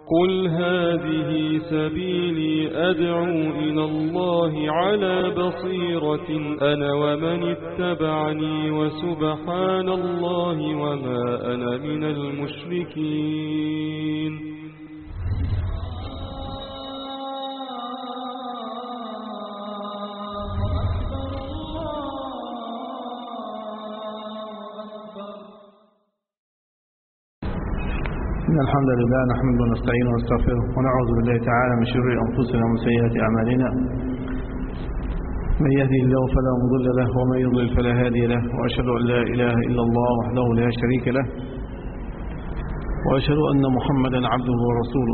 قل هذه سبيلي أدعو إلى الله على بصيرة أنا ومن اتبعني وسبحان الله وما أنا من المشركين. إن الحمد لله نحمده ونستعينه ونستغفره ونعوذ بالله تعالى من شرور أنفسنا ومن سيئات أعمالنا. من يهدي الله فلا مضل له ومن يضلل فلا هادي له، وأشهد أن لا إله إلا الله وحده لا شريك له، وأشهد أن محمدا عبده ورسوله.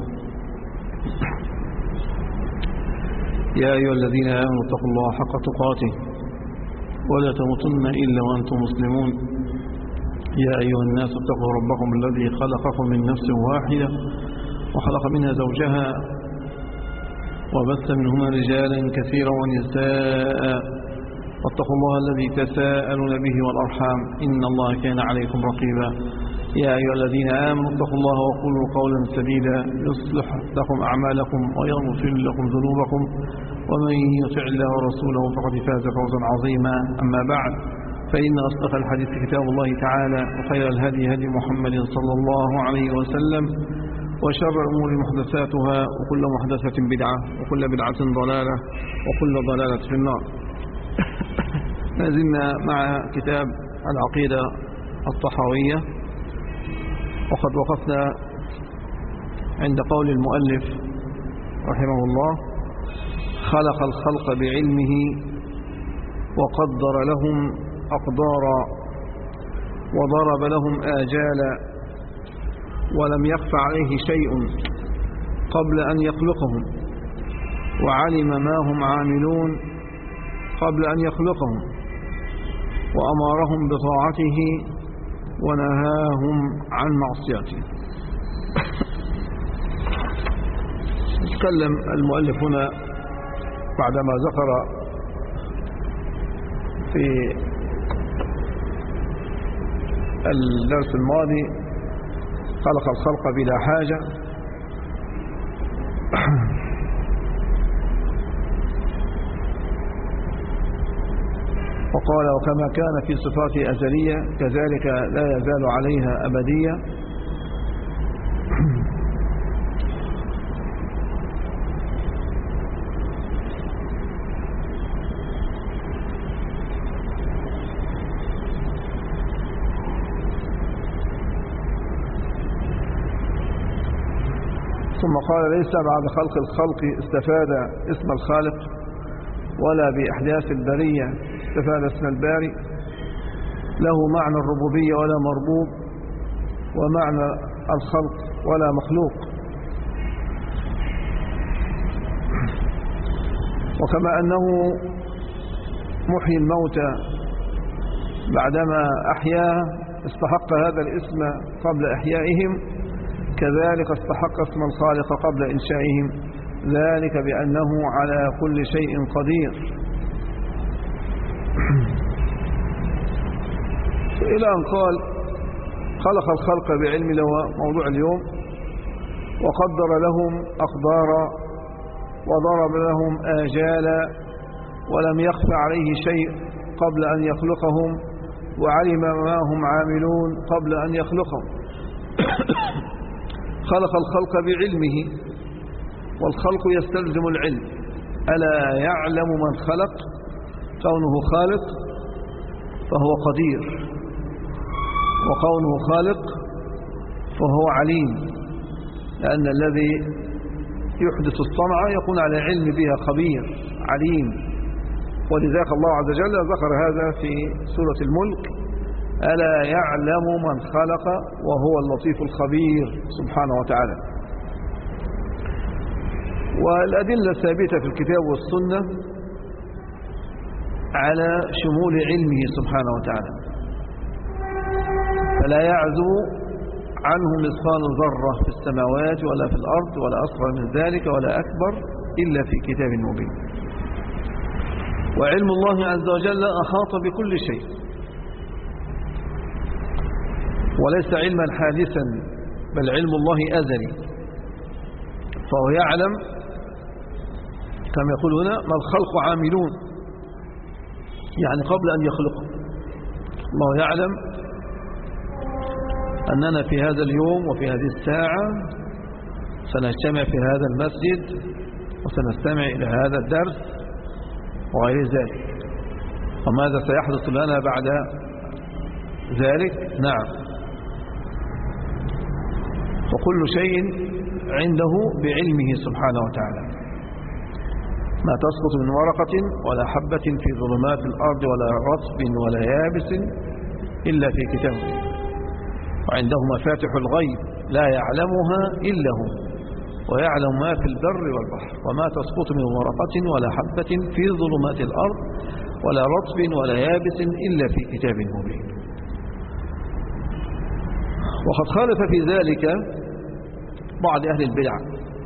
يا أيها الذين آمنوا اتقوا الله حق تقاته ولا تموتن إلا وأنتم مسلمون. يا أيها الناس اتقوا ربكم الذي خلقكم من نفس واحدة وخلق منها زوجها وبث منهما رجالا كثيرا ونساء، واتقوا الله الذي تساءلون به والأرحام إن الله كان عليكم رقيبا. يا أيها الذين آمنوا اتقوا الله وقولوا قولا سديدا يصلح لكم أعمالكم ويغفر لكم ذنوبكم، ومن يطع الله ورسوله فقد فاز فوزا عظيما. أما بعد، فإن أصدق الحديث كتاب الله تعالى، وخير الهدي هدي محمد صلى الله عليه وسلم، وشر الأمور محدثاتها، وكل محدثة بدعة، وكل بدعة ضلالة، وكل ضلالة في النار. ما زلنا مع كتاب العقيدة الطحاوية، وقد وقفنا عند قول المؤلف رحمه الله: خلق الخلق بعلمه وقدر لهم أقدارا وضرب لهم آجالا ولم يخف عليه شيء قبل أن يخلقهم، وعلم ما هم عاملون قبل أن يخلقهم، وأمرهم بطاعته ونهاهم عن معصيته. تكلم المؤلف هنا بعدما ذكر في الدرس الماضي خلق الخلق بلا حاجة، وقال: وكما كان في صفاته أزلية كذلك لا يزال عليها أبدية. ثم قال: ليس بعد خلق الخلق استفاد اسم الخالق، ولا بإحداث البرية استفاد اسم الباري. له معنى الربوبية ولا مربوب، ومعنى الخلق ولا مخلوق. وكما أنه محيي الموتى بعدما أحياه استحق هذا الاسم قبل إحيائهم، كذلك استحق اسم الخالق قبل إنشائهم، ذلك بأنه على كل شيء قدير. إلى أن قال: خلق الخلق بعلم، له موضوع اليوم، وقدر لهم أقدارا وضرب لهم آجالا ولم يخف عليه شيء قبل أن يخلقهم، وعلم ما هم عاملون قبل أن يخلقهم. خلق الخلق بعلمه، والخلق يستلزم العلم. ألا يعلم من خلق؟ كونه خالق فهو قدير، وكونه خالق فهو عليم، لأن الذي يحدث الصنعة يكون على علم بها خبير عليم. ولذلك الله عز وجل ذكر هذا في سورة الملك: ألا يعلم من خلق وهو اللطيف الخبير سبحانه وتعالى. والأدلة الثابتة في الكتاب والسنة على شمول علمه سبحانه وتعالى، فلا يعزو عنه مثقال ذرة في السماوات ولا في الأرض ولا أصغر من ذلك ولا أكبر إلا في كتاب مبين. وعلم الله عز وجل أحاط بكل شيء، وليس علما حادثا، بل علم الله أزلي. فهو يعلم كما يقول هنا ما الخلق عاملون، يعني قبل أن يخلقه الله يعلم أننا في هذا اليوم وفي هذه الساعة سنجتمع في هذا المسجد وسنستمع إلى هذا الدرس وغير ذلك، وماذا سيحدث لنا بعد ذلك. نعم، وكل شيء عنده بعلمه سبحانه وتعالى. ما تسقط من ورقة ولا حبة في ظلمات الأرض ولا رطب ولا يابس إلا في كتاب، وعنده مفاتح الغيب لا يعلمها إلا هو، ويعلم ما في البر والبحر، وما تسقط من ورقة ولا حبة في ظلمات الأرض ولا رطب ولا يابس إلا في كتاب مبين. وقد خالف في ذلك بعض أهل البدع،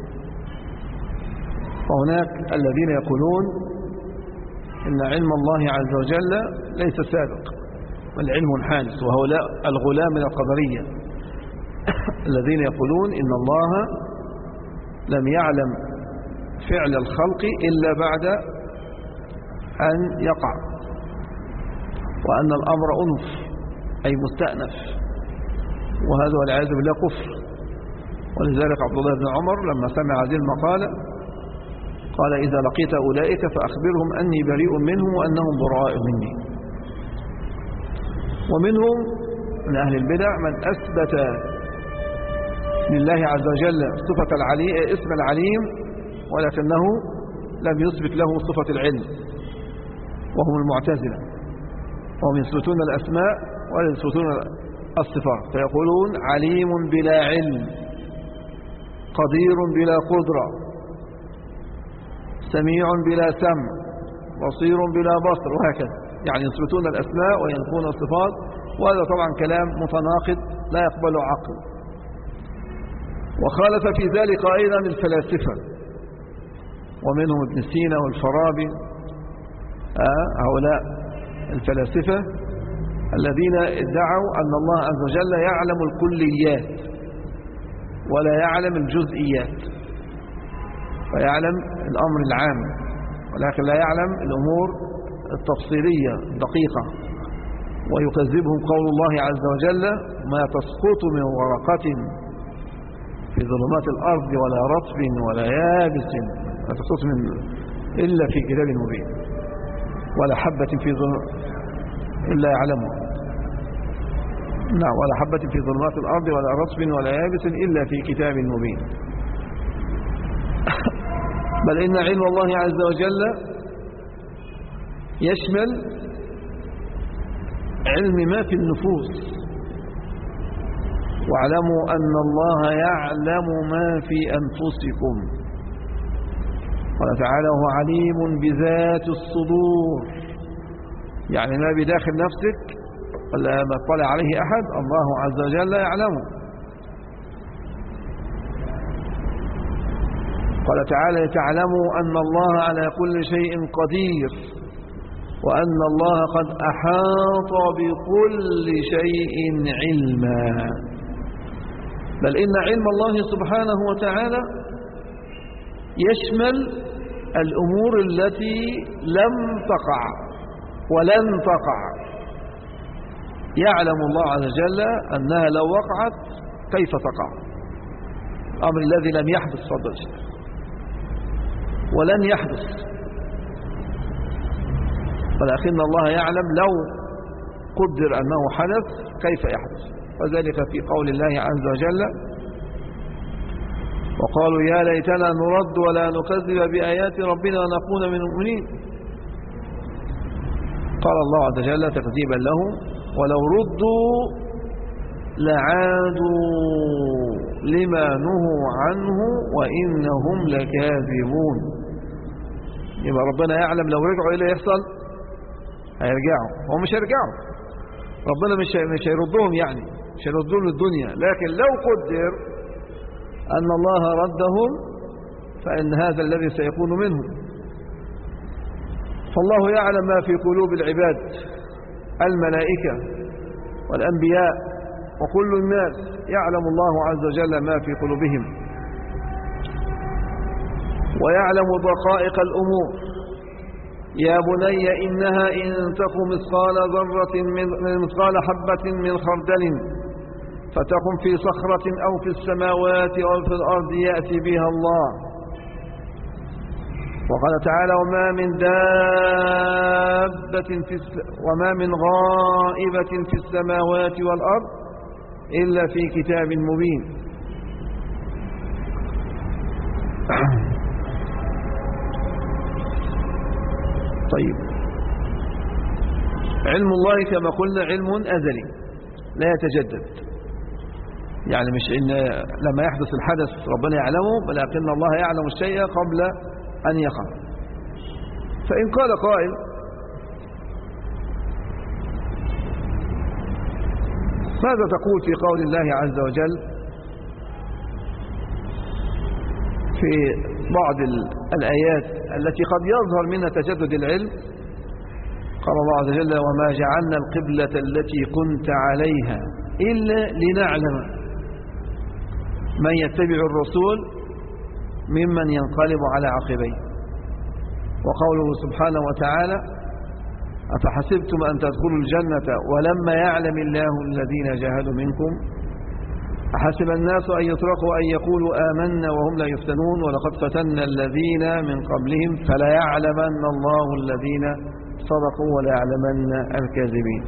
وهناك الذين يقولون إن علم الله عز وجل ليس سابق بل علم حادث، وهؤلاء الغلاة من القدرية الذين يقولون إن الله لم يعلم فعل الخلق إلا بعد أن يقع، وأن الأمر أنف أي مستأنف، وهذا والعياذ بالله كفر. ولذلك عبد الله بن عمر لما سمع هذه المقالة قال إذا لقيت أولئك فأخبرهم أني بريء منهم وأنهم براء مني. ومنهم من أهل البدع من أثبت لله عز وجل صفة اسم العليم، ولكنه لم يثبت له صفة العلم، وهم المعتزلة، وهم يثبتون الأسماء ولا يثبتون الصفات، فيقولون عليم بلا علم، قدير بلا قدرة، سميع بلا سمع، بصير بلا بصر، وهكذا. يعني يثبتون الأسماء وينفون الصفات، وهذا طبعا كلام متناقض لا يقبل عقل. وخالف في ذلك أيضا الفلاسفة، ومنهم ابن سينا والفارابي، هؤلاء الفلاسفة الذين ادعوا أن الله عز وجل يعلم الكليات ولا يعلم الجزئيات، ويعلم الأمر العام ولكن لا يعلم الأمور التفصيلية الدقيقة. ويكذبهم قول الله عز وجل ما تسقط من ورقة في ظلمات الأرض ولا رطب ولا يابس ما تسقط إلا في كتاب مبين، ولا حبة في إلا يعلمها. نعم، ولا حبة في ظلمات الأرض ولا رطب ولا يابس إلا في كتاب مبين. بل إن علم الله عز وجل يشمل علم ما في النفوس، واعلموا أن الله يعلم ما في أنفسكم. قال تعالى هو عليم بذات الصدور، يعني ما بداخل نفسك ولا ما اطلع عليه أحد الله عز وجل يعلمه. قال تعالى تعلموا أن الله على كل شيء قدير، وأن الله قد أحاط بكل شيء علما. بل إن علم الله سبحانه وتعالى يشمل الأمور التي لم تقع ولن تقع. يعلم الله عز وجل أنها لو وقعت كيف تقع، الأمر الذي لم يحدث فضل ولن يحدث، ولكن الله يعلم لو قدر أنه حدث كيف يحدث. وذلك في قول الله عز وجل وقالوا يا ليتنا نرد ولا نكذب بآيات ربنا ونكون من المؤمنين. قال الله عز وجل تكذيبا لهم ولو ردوا لعادوا لما نهوا عنه وإنهم لكاذبون. يبقى ربنا يعلم لو رجعوا إيه اللي يحصل، هيرجعوا. هم مش هيرجعوا، ربنا مش هيردهم، يعني مش هيردهم للدنيا، لكن لو قدر أن الله ردهم فإن هذا الذي سيكون منهم. فالله يعلم ما في قلوب العباد، الملائكة والأنبياء وكل الناس يعلم الله عز وجل ما في قلوبهم. ويعلم دقائق الأمور. يا بني إنها إن تك مثقال ذرة مثقال حبة من خردل فتكن في صخرة أو في السماوات أو في الأرض يأتي بها الله. وقال تعالى وما من دابة وما من غائبة في السماوات والأرض إلا في كتاب مبين. طيب، علم الله كما قلنا علم أزلي لا يتجدد، يعني مش إن لما يحدث الحدث ربنا يعلمه، ولكن الله يعلم الشيء قبل أن يقع. فإن قال قائل ماذا تقول في قول الله عز وجل في بعض الآيات التي قد يظهر منها تجدد العلم؟ قال الله عز وجل وما جعلنا القبلة التي كنت عليها إلا لنعلم من يتبع الرسول ممن ينقلب على عقبيه. وقوله سبحانه وتعالى أفحسبتم أن تدخلوا الجنة ولما يعلم الله الذين جاهدوا منكم أحسب الناس أن يتركوا أن يقولوا آمنا وهم لا يفتنون ولقد فتنا الذين من قبلهم فلا يعلمن الله الذين صدقوا ولا يعلمن الكاذبين.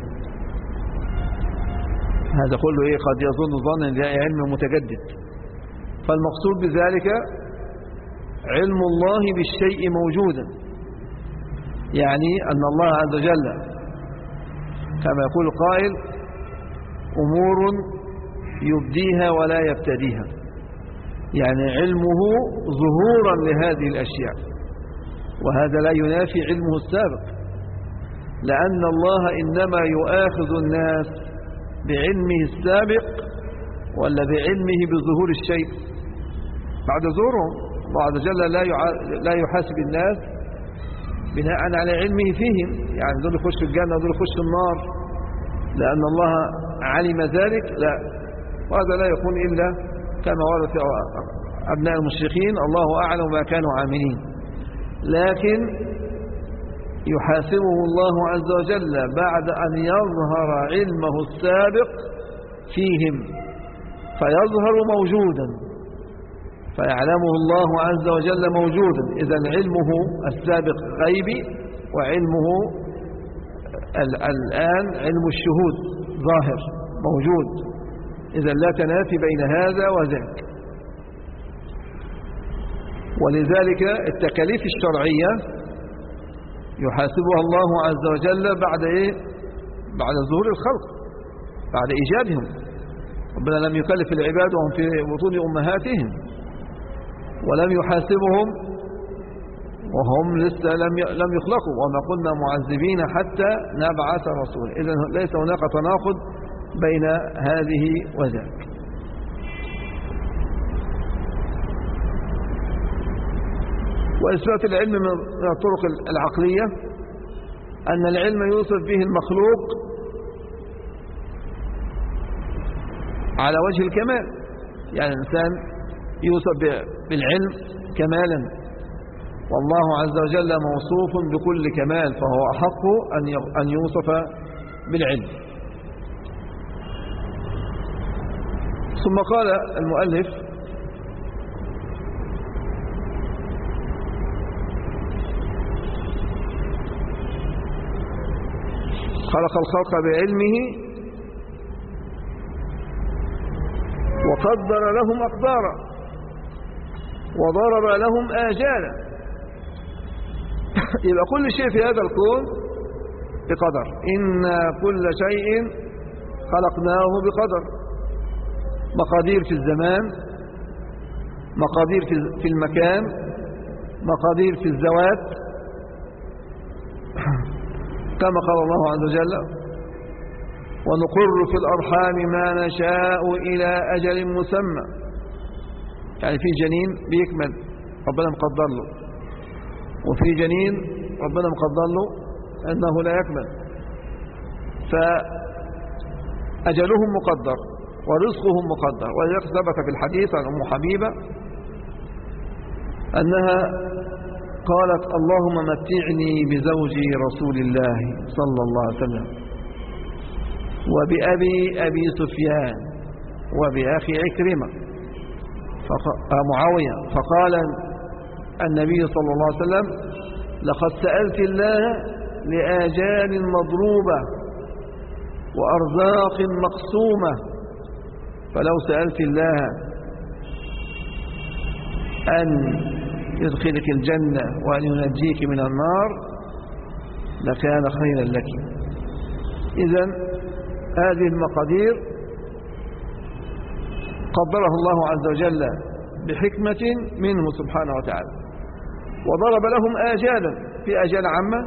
هذا كله قد يظن ظنا أن علم متجدد، فالمقصود بذلك علم الله بالشيء موجودا، يعني أن الله عز وجل كما يقول القائل أمور يبديها ولا يبتديها، يعني علمه ظهورا لهذه الأشياء، وهذا لا ينافي علمه السابق، لأن الله إنما يؤاخذ الناس بعلمه السابق ولا بعلمه بظهور الشيء بعد ظهورهم. الله عز وجل لا يحاسب الناس بناء على علمه فيهم، يعني دول يخشوا الجنة ودول يخشوا النار لأن الله علم ذلك، لا، وهذا لا يكون إلا كما ورد في أبناء المشركين الله أعلم ما كانوا عاملين، لكن يحاسبه الله عز وجل بعد أن يظهر علمه السابق فيهم فيظهر موجودا فيعلمه الله عز وجل موجودا. إذن علمه السابق غيبي وعلمه الآن علم الشهود ظاهر موجود، إذن لا تنافي بين هذا وذاك. ولذلك التكاليف الشرعية يحاسبها الله عز وجل بعد بعد ظهور الخلق، بعد إيجادهم. ربنا لم يكلف العباد وهم في بطون أمهاتهم، ولم يحاسبهم وهم لسه لم يخلقوا، وما كنا معذبين حتى نبعث رسولا. إذن ليس هناك تناقض بين هذه وذاك. وإثبات العلم من الطرق العقلية أن العلم يوصف به المخلوق على وجه الكمال، يعني الإنسان يوصف بالعلم كمالا، والله عز وجل موصوف بكل كمال فهو أحق أن يوصف بالعلم. ثم قال المؤلف خلق الخلق بعلمه وقدر لهم أقدارا وضرب لهم آجالا. يبقى كل شيء في هذا الكون بقدر، إن كل شيء خلقناه بقدر، مقادير في الزمان، مقادير في المكان، مقادير في الذوات، كما قال الله عز وجل ونقر في الأرحام ما نشاء إلى أجل مسمى، يعني في جنين بيكمل ربنا مقدر له، وفي جنين ربنا مقدر له أنه لا يكمل، فأجلهم مقدر ورزقهم مقدر. ولذلك ثبت في الحديث عن أم حبيبة أنها قالت اللهم متعني بزوجي رسول الله صلى الله عليه وسلم وبأبي أبي سفيان وبأخي عكرمة معاوية. فقال النبي صلى الله عليه وسلم لقد سألت الله لآجال مضروبة وأرزاق مقسومة، فلو سألت الله أن يدخلك الجنة وأن ينجيك من النار لكان خيرا لك. إذن هذه المقادير قدرها الله عز وجل بحكمة منه سبحانه وتعالى، وضرب لهم آجالا، في أجال عامة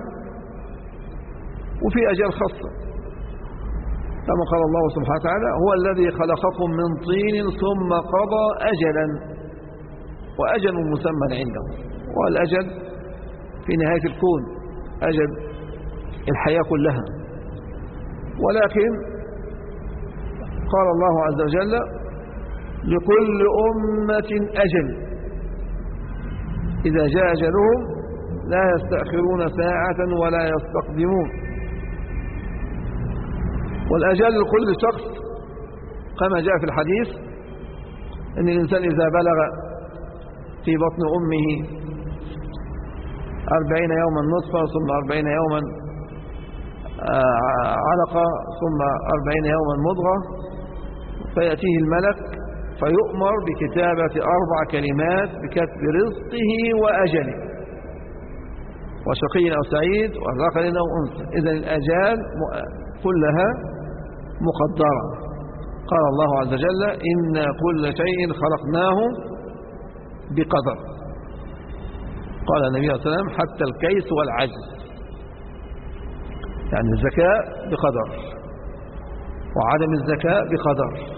وفي أجال خاصة، كما قال الله سبحانه وتعالى هو الذي خلقكم من طين ثم قضى أجلا، وأجل مسمى عنده، والأجل في نهاية الكون أجل الحياة كلها. ولكن قال الله عز وجل لكل أمة أجل، إذا جاء أجلهم لا يستأخرون ساعة ولا يستقدمون. والأجل لكل شخص كما جاء في الحديث أن الإنسان إذا بلغ في بطن أمه 40 يوما نطفة ثم 40 يوما علقة ثم 40 يوما مضغة، فيأتيه الملك فيؤمر بكتابة 4 كلمات بكتب رزقه وأجله، وشقي أو سعيد وذكر أو أنثى. إذن الأجال كلها مقدرة. قال الله عز وجل إن كل شيء خلقناه بقدر. قال النبي صلى الله عليه وسلم حتى الكيس والعجز، يعني الزكاة بقدر وعدم الزكاة بقدر،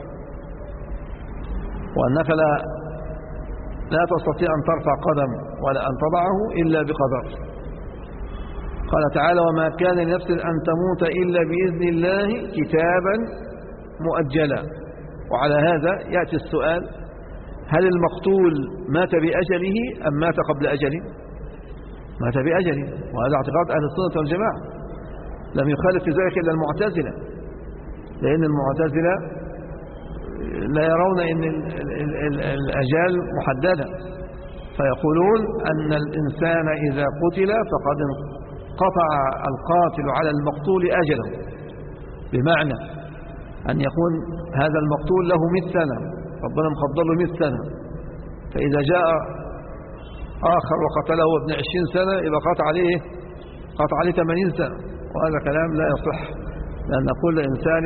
وأنك لا تستطيع أن ترفع قدم ولا أن تضعه إلا بقدر. قال تعالى وما كان لنفس أن تموت إلا بإذن الله كتابا مؤجلا. وعلى هذا يأتي السؤال هل المقتول مات بأجله أم مات قبل أجله؟ مات بأجله، وهذا اعتقاد أهل السنة والجماعة، لم يخالف في ذلك إلا المعتزلة، لأن المعتزلة لا يرون أن الأجال محددة، فيقولون أن الإنسان إذا قتل فقد قطع القاتل على المقتول أجله، بمعنى أن يكون هذا المقتول له 100 سنة، ربنا مقدر له 100 سنة، فإذا جاء آخر وقتله ابن 20 سنة يبقى قطع عليه 80 سنة، وهذا كلام لا يصح، لأن كل إنسان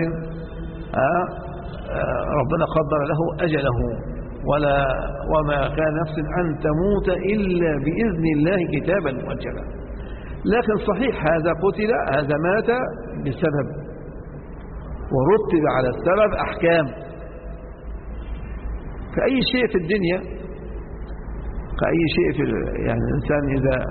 ربنا قدر له أجله، وما كان نفس أن تموت إلا بإذن الله كتابا مؤجلا. لكن صحيح هذا قتل، هذا مات بسبب، ورتب على السبب أحكام كأي شيء في الدنيا، كأي شيء في يعني الإنسان إذا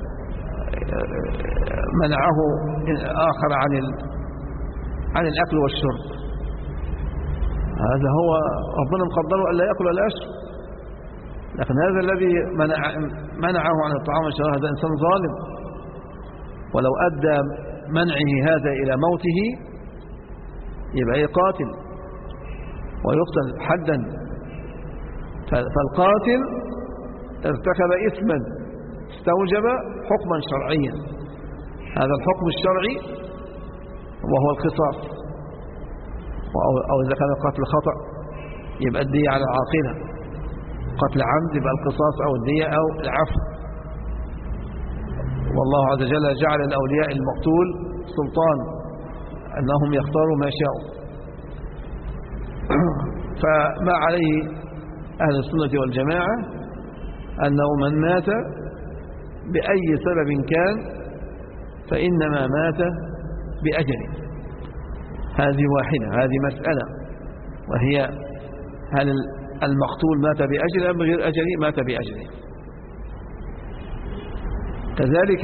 منعه آخر عن الأكل والشرب، هذا هو ربنا مقدره ألا يأكل ولا يشرب، لكن هذا الذي منعه عن الطعام والشراب هذا إنسان ظالم، ولو أدى منعه هذا إلى موته يبقى قاتل ويقتل حدا. فالقاتل ارتكب إثما استوجب حكما شرعيا، هذا الحكم الشرعي وهو القصاص، أو إذا كان القتل خطأ يبقى الدية على العاقلة، قتل عمد يبقى القصاص أو الدية أو العفو. والله عز وجل جعل الأولياء المقتول سلطان أنهم يختاروا ما شاءوا. فما عليه أهل السنة والجماعة أنه من مات بأي سبب كان فإنما مات بأجله. هذه واحدة، هذه مسألة، وهي هل المقتول مات بأجله أم بغير أجله؟ مات بأجله. كذلك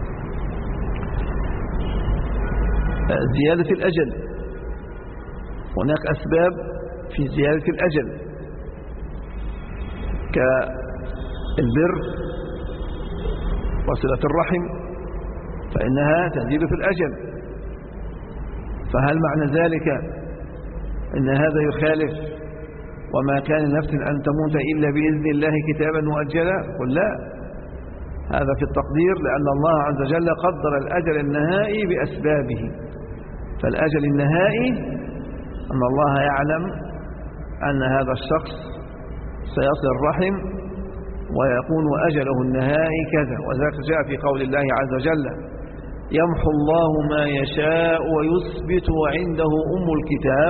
زيادة الأجل، هناك أسباب في زيادة الأجل كالبر وصلة الرحم، فإنها تزيد في الأجل. فهل معنى ذلك أن هذا يخالف وما كان نفس أن تموت إلا بإذن الله كتابا مؤجلا؟ قل لا، هذا في التقدير، لأن الله عز وجل قدر الأجل النهائي بأسبابه. فالأجل النهائي أن الله يعلم أن هذا الشخص سيصل الرحم ويكون أجله النهائي كذا، وذلك جاء في قول الله عز وجل: يمحو الله ما يشاء ويثبت وعنده أم الكتاب.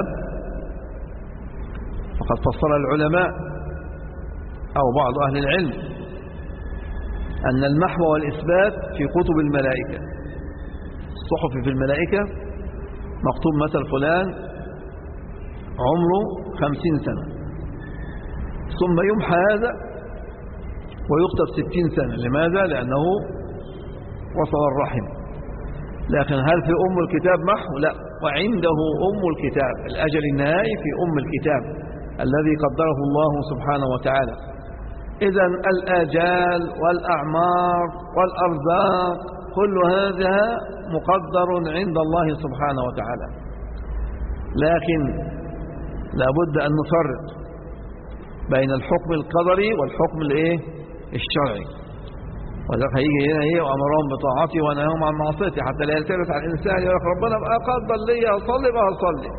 فقد فسر العلماء أو بعض أهل العلم أن المحو والإثبات في كتب الملائكة. الصحف في الملائكة مكتوب مثل فلان عمره 50 سنة، ثم يمحى هذا ويكتب 60 سنة. لماذا؟ لأنه وصل الرحم. لكن هل في أم الكتاب محو؟ لا، وعنده أم الكتاب، الأجل النهائي في أم الكتاب الذي قدره الله سبحانه وتعالى. إذن الآجال والأعمار والأرزاق كل هذا مقدر عند الله سبحانه وتعالى، لكن لابد أن نفرق بين الحكم القدري والحكم الشرعي. وذلك هيجي هنا وأمرهم بطاعتي ونهاهم عن معصيتي، حتى لا يلتبس على الإنسان يقول ربنا بقى قدر لي أصلي بقى أصلي،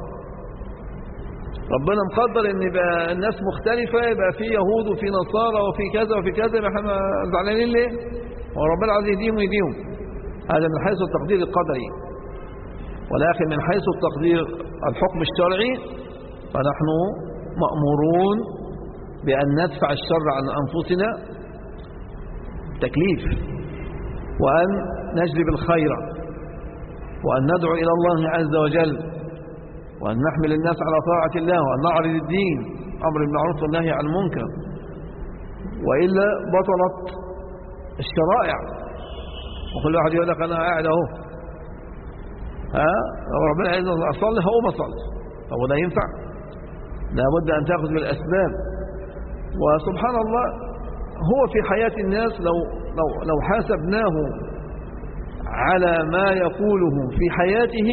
ربنا مقدر ان يبقى الناس مختلفة، يبقى في يهود وفي نصارى وفي كذا وفي كذا، يبقى احنا زعلانين ليه؟ وربنا عايز يهديهم ويهديهم. هذا من حيث التقدير القدري. ولكن من حيث التقدير الحكم الشرعي فنحن مأمورون بأن ندفع الشر عن أنفسنا تكليف، وأن نجلب الخير، وأن ندعو إلى الله عز وجل، وأن نحمل الناس على طاعة الله، وأن نعرض الدين، أمر بالمعروف والنهي عن المنكر، وإلا بطلت الشرائع. وكل واحد يقول لك أنا قاعد أهو، ربنا عايز أصلي هقوم أصلي، هو ده ينفع؟ لابد أن تأخذ بالأسباب. وسبحان الله هو في حياة الناس لو حاسبناه على ما يقوله في حياته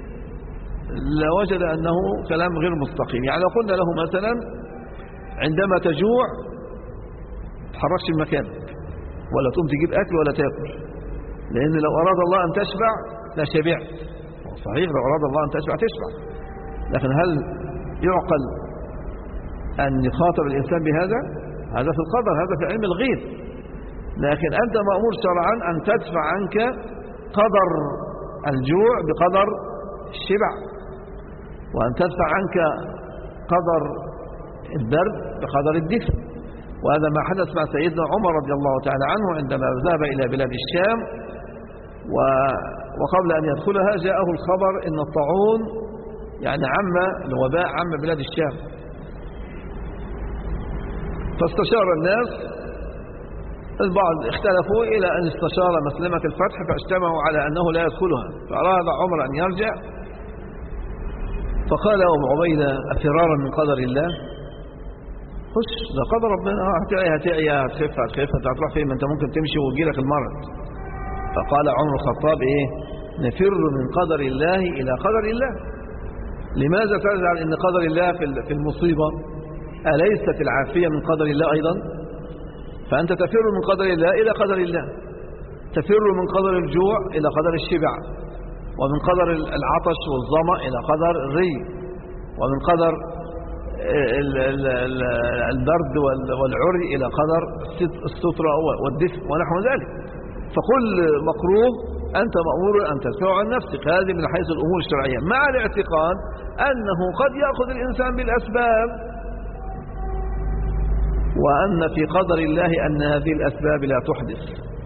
لوجد أنه كلام غير مستقيم. يعني لو قلنا له مثلا عندما تجوع تحركش المكان ولا تقوم تجيب أكل ولا تأكل، لأن لو أراد الله أن تشبع لا شبعت. صحيح لو أراد الله أن تشبع تشبع، لكن هل يعقل أن يخاطب الإنسان بهذا؟ هذا في القدر، هذا في علم الغيب. لكن أنت مأمور شرعا أن تدفع عنك قدر الجوع بقدر الشبع، وأن تدفع عنك قدر البرد بقدر الدفء. وهذا ما حدث مع سيدنا عمر رضي الله تعالى عنه عندما ذهب إلى بلاد الشام، وقبل أن يدخلها جاءه الخبر إن الطاعون يعني الوباء عم بلاد الشام. فاستشار الناس، البعض اختلفوا إلى أن استشار مسلمة الفتح فاجتمعوا على أنه لا يدخلها، فأراد عمر أن يرجع، فقال أبو عبيدة أفرارا من قدر الله؟ خش، ده قدر ربنا، هتعي هتخف انت هتروح فين؟ ما انت ممكن تمشي ويجيلك المرض. فقال عمر الخطاب نفر من قدر الله إلى قدر الله. لماذا تزعل إن قدر الله في المصيبة؟ أليست العافية من قدر الله أيضا؟ فأنت تفر من قدر الله إلى قدر الله، تفر من قدر الجوع إلى قدر الشبع، ومن قدر العطش والظمأ إلى قدر الري، ومن قدر البرد والعري إلى قدر السترة والدفء ونحو ذلك. فكل مكروه أنت مأمور أن تدفع عن نفسك، هذه من حيث الأمور الشرعية، مع الاعتقاد أنه قد يأخذ الإنسان بالأسباب، وأن في قدر الله أن هذه الأسباب لا تحدث.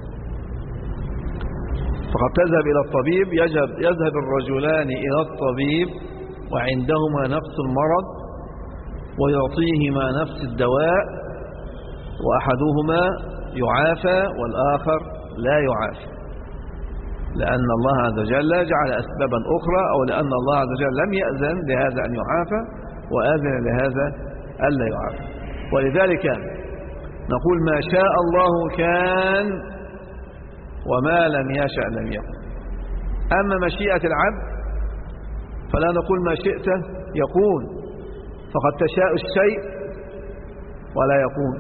فقد تذهب إلى الطبيب، يذهب الرجلان إلى الطبيب وعندهما نفس المرض ويعطيهما نفس الدواء، وأحدهما يعافى والآخر لا يعافى. لأن الله عز وجل جعل أسبابا أخرى، أو لأن الله عز وجل لم يأذن لهذا أن يعافى وآذن لهذا ألا يعافى. ولذلك نقول ما شاء الله كان وما لم يشأ لم يكن. أما مشيئة العبد فلا نقول ما شئت يكون، فقد تشاء الشيء ولا يكون،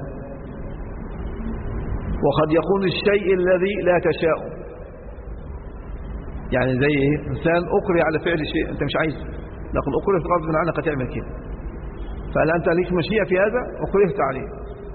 وقد يكون الشيء الذي لا تشاء. يعني زي ايه؟ انسان اكره على فعل شيء انت مش عايزه، لكن اكرهت غصب عنك هتعمل كده، فهل انت ليك مشيئة في هذا؟ اكرهت عليه.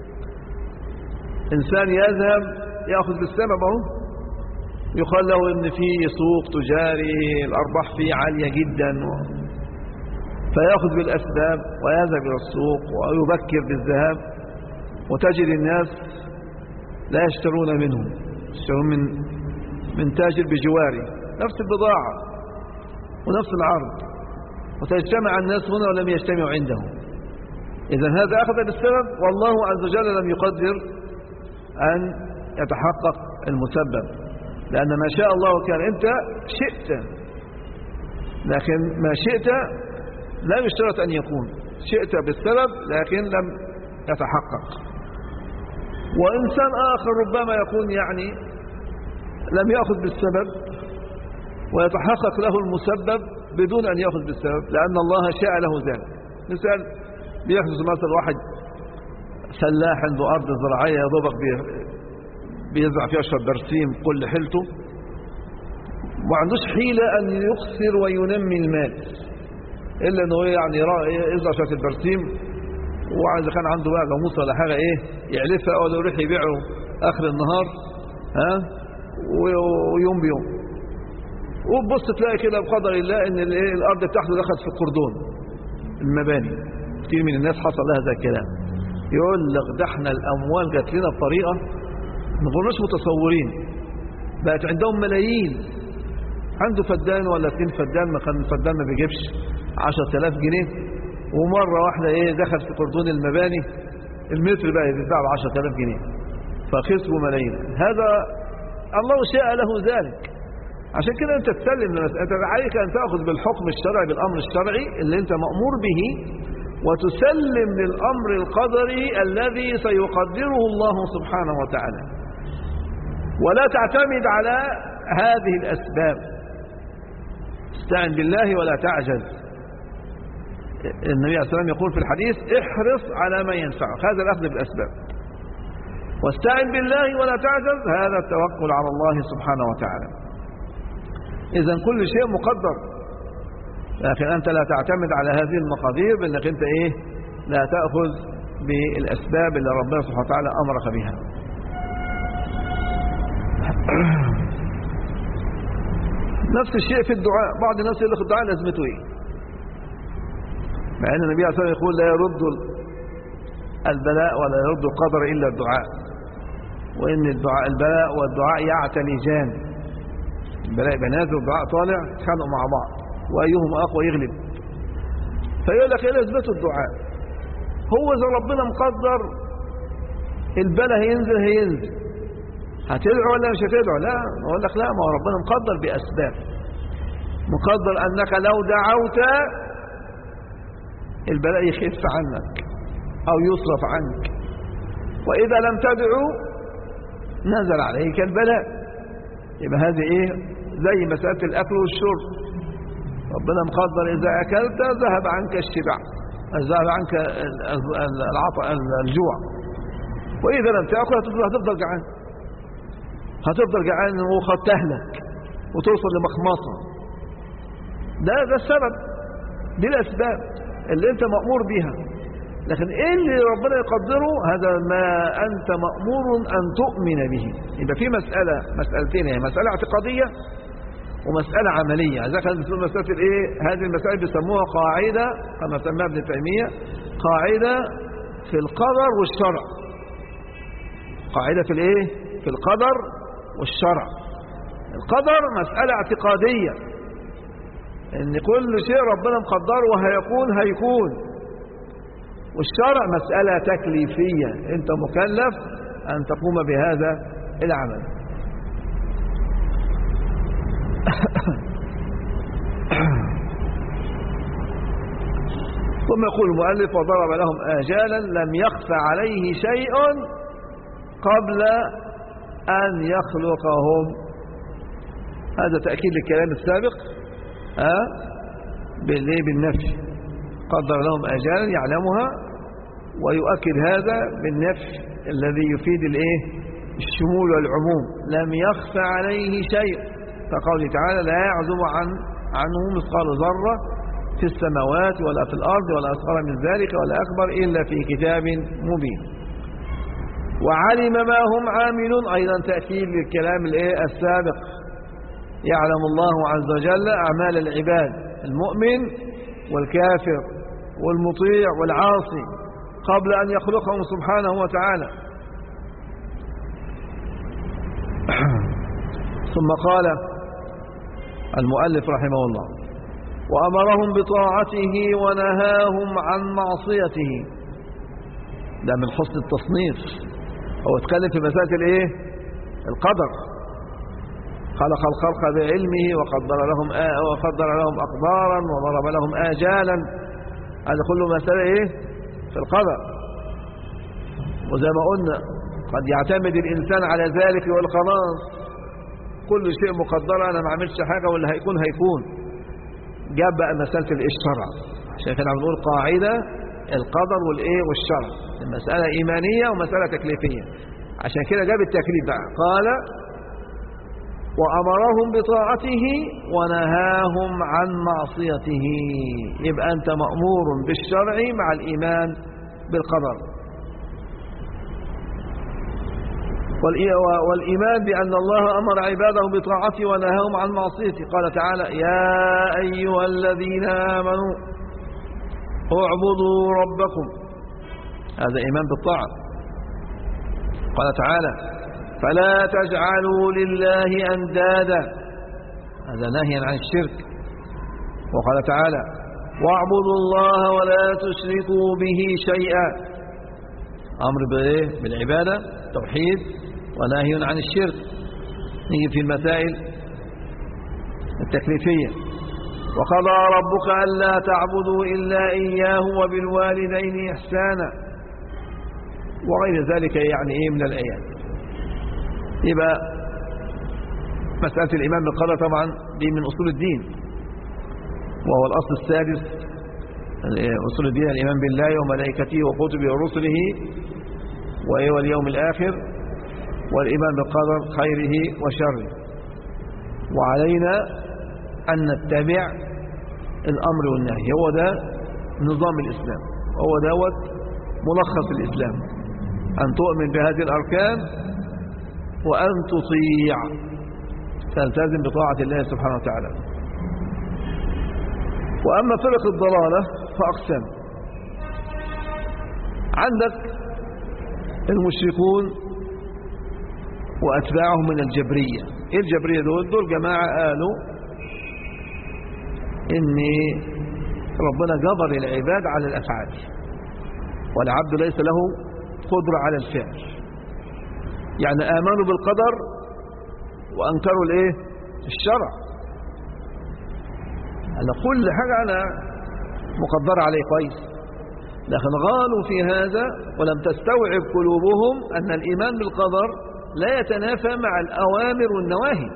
انسان يذهب ياخذ بالسبب اهو، يقال له ان في سوق تجاري الارباح فيه عالية جدا، فياخذ بالاسباب ويذهب الى السوق ويبكر بالذهاب، وتجد الناس لا يشترون منه، يشترون من تاجر بجواره نفس البضاعة ونفس العرض، وتجتمع الناس هنا ولم يجتمعوا عنده. إذن هذا أخذ بالسبب، والله عز وجل لم يقدر أن يتحقق المسبب، لأن ما شاء الله كان. أنت شئت، لكن ما شئت لا يشترط أن يكون، شئت بالسبب لكن لم يتحقق. وإنسان آخر ربما يكون يعني لم يأخذ بالسبب ويتحقق له المسبب بدون أن يأخذ بالسبب، لأن الله شاء له ذلك. مثال بيحدث مثلا واحد فلاح عنده أرض زراعية يضبط بيزرع فيها شوية برسيم كل حيلته، وما عندوش حيلة أن يخسر وينمي المال إلا أنه يعني يزرع شوية البرسيم، وإذا كان عنده بقى جاموسة ولا حاجة إيه يعلفها أو يروح يبيعه آخر النهار ويوم بيوم، وبص تلاقي كده بقدر الله ان الارض بتاعته دخلت في القردون المباني. كتير من الناس حصل لها ذا الكلام، يقول لك ده احنا الاموال جات لنا بطريقه ما كناش متصورين، بقت عندهم ملايين. عنده فدان ولا 2 فدان، ما كان الفدان ما بيجيبش 10,000 جنيه، ومره واحده دخل في قردون المباني المتر بقى يتباع ب 10,000 جنيه، فخسروا ملايين. هذا الله شاء له ذلك. عشان كده انت تسلم للمسألة، انت عليك ان تأخذ بالحكم الشرعي بالامر الشرعي اللي انت مأمور به، وتسلم للامر القدري الذي سيقدره الله سبحانه وتعالى، ولا تعتمد على هذه الاسباب. استعن بالله ولا تعجز. النبي عليه الصلاة والسلام يقول في الحديث احرص على ما ينفعك، هذا الاخذ بالاسباب. واستعن بالله ولا تعجز، هذا التوكل على الله سبحانه وتعالى. إذن كل شيء مقدر، لكن أنت لا تعتمد على هذه المقادير بأنك أنت لا تأخذ بالأسباب اللي ربنا سبحانه وتعالى أمرك بها. نفس الشيء في الدعاء. بعض الناس يقول لك الدعاء لازمته إيه؟ مع أن النبي عليه الصلاة والسلام يقول لا يرد البلاء ولا يرد القدر إلا الدعاء، وإن البلاء والدعاء يعتلجان. البلاء يبقى نازل والدعاء طالع، يتخانقوا مع بعض وايهم اقوى يغلب. فيقول لك ايه لازمته الدعاء؟ هو اذا ربنا مقدر البلاء هينزل، هتدعو ولا مش هتدعو؟ لا، اقول لك لا، ما هو ربنا مقدر باسباب. مقدر انك لو دعوت البلاء يخف عنك او يصرف عنك، واذا لم تدعو نزل عليك البلاء. يبقى هذه زي مسألة الأكل والشرب. ربنا مقدر إذا أكلت ذهب عنك الشبع، ذهب عنك الجوع، وإذا لم تأكل هتفضل جعان، هتفضل جعان وقد تهلك وتوصل لمخمصة. ده السبب، دي الأسباب اللي أنت مأمور بها. لكن إيه اللي ربنا يقدره؟ هذا ما أنت مأمور أن تؤمن به. يبقى في مسألتين، هي مسألة اعتقادية ومسألة عملية. إذا كانت مسألة هذه المسائل بيسموها قاعدة كما سماها ابن تيمية، قاعدة في القدر والشرع. قاعدة في القدر والشرع. القدر مسألة اعتقادية، إن كل شيء ربنا مقدره وهيكون هيكون. والشرع مسألة تكليفية، أنت مكلف أن تقوم بهذا العمل. ثم يقول المؤلف وضرب لهم آجالا لم يخفى عليه شيء قبل أن يخلقهم. هذا تأكيد للكلام السابق بالنفي. قدر لهم آجالا يعلمها، ويؤكد هذا بالنفي الذي يفيد الشمول والعموم. لم يخفى عليه شيء، فقوله تعالى لا يعزب عنه مثقال ذرة في السماوات ولا في الأرض ولا أصغر من ذلك ولا أكبر إلا في كتاب مبين. وعلم ما هم عاملون، أيضا تأكيد للكلام السابق. يعلم الله عز وجل أعمال العباد، المؤمن والكافر والمطيع والعاصي، قبل أن يخلقهم سبحانه وتعالى. ثم قال المؤلف رحمه الله وأمرهم بطاعته ونهاهم عن معصيته. ده من حسن التصنيف. هو اتكلم في مسألة القدر. خلق الخلق بعلمه وقدر لهم أقدارا وضرب لهم آجالا. هذا كله مسألة في القدر. وزي ما قلنا قد يعتمد الإنسان على ذلك يقول خلاص كل شيء مقدر، أنا ما عملش حاجة واللي هيكون. جاب بقى مسألة الشرع، عشان كده بنقول قاعدة القدر والشرع، المسألة إيمانية ومسألة تكليفية. عشان كده جاب التكليف بقى. قال وأمرهم بطاعته ونهاهم عن معصيته. يبقى أنت مأمور بالشرع مع الإيمان بالقدر، والإيمان بأن الله أمر عباده بطاعته ونهاهم عن معصيته. قال تعالى يا أيها الذين آمنوا اعبدوا ربكم. هذا إيمان بالطاعة. قال تعالى فلا تجعلوا لله أندادا. هذا نهي عن الشرك. وقال تعالى واعبدوا الله ولا تشركوا به شيئا. أمر بالعبادة توحيد ونهي عن الشرك. نيجي في المسائل التكليفية. وقضى ربك ألا تعبدوا إلا إياه وبالوالدين إحسانا، وغير ذلك يعني من الآيات. يبقى مسألة الإيمان بالقدر طبعا دي من أصول الدين، وهو الأصل السادس. أصول الدين الإيمان بالله وملائكته وكتبه ورسله واليوم الآخر، والإيمان بالقدر خيره وشره. وعلينا أن نتبع الأمر والنهي. هو ده نظام الإسلام، هو دوت ملخص الإسلام، أن تؤمن بهذه الأركان وأن تطيع، تلتزم بطاعة الله سبحانه وتعالى. وأما فرق الضلالة فأقسام. عندك المشركون وأتباعهم من الجبرية. إيه الجبرية دول جماعة قالوا إن ربنا جبر العباد على الأفعال، والعبد ليس له قدرة على الفعل. يعني آمنوا بالقدر وأنكروا الشرع. أنا كل حاجة أنا مقدر عليه كويس، لكن غالوا في هذا ولم تستوعب قلوبهم أن الإيمان بالقدر لا يتنافى مع الأوامر والنواهي.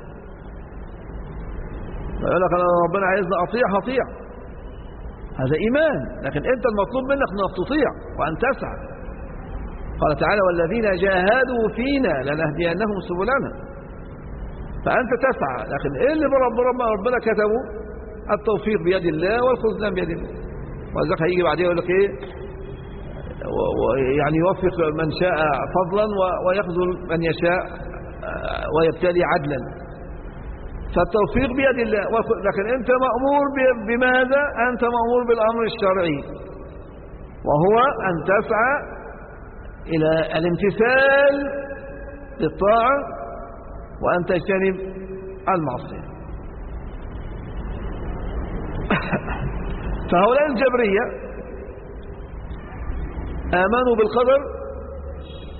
يقول لك أنا ربنا عايزني هطيع، هذا إيمان، لكن أنت المطلوب منك أنك تطيع وأن تسعى. قال تعالى والذين جاهدوا فينا لنهدينهم سبلنا. فأنت تسعى، لكن إيه اللي ربنا كتبه؟ التوفيق بيد الله والخذلان بيد الله. وذلك هيجي بعدين يقول لك يعني يوفق من شاء فضلا ويخذل من يشاء ويبتلي عدلا. فالتوفيق بيد الله، لكن أنت مأمور بماذا؟ أنت مأمور بالأمر الشرعي، وهو أن تسعى إلى الامتثال للطاعة وأن تجتنب المعصية. فهؤلاء الجبرية آمنوا بالقدر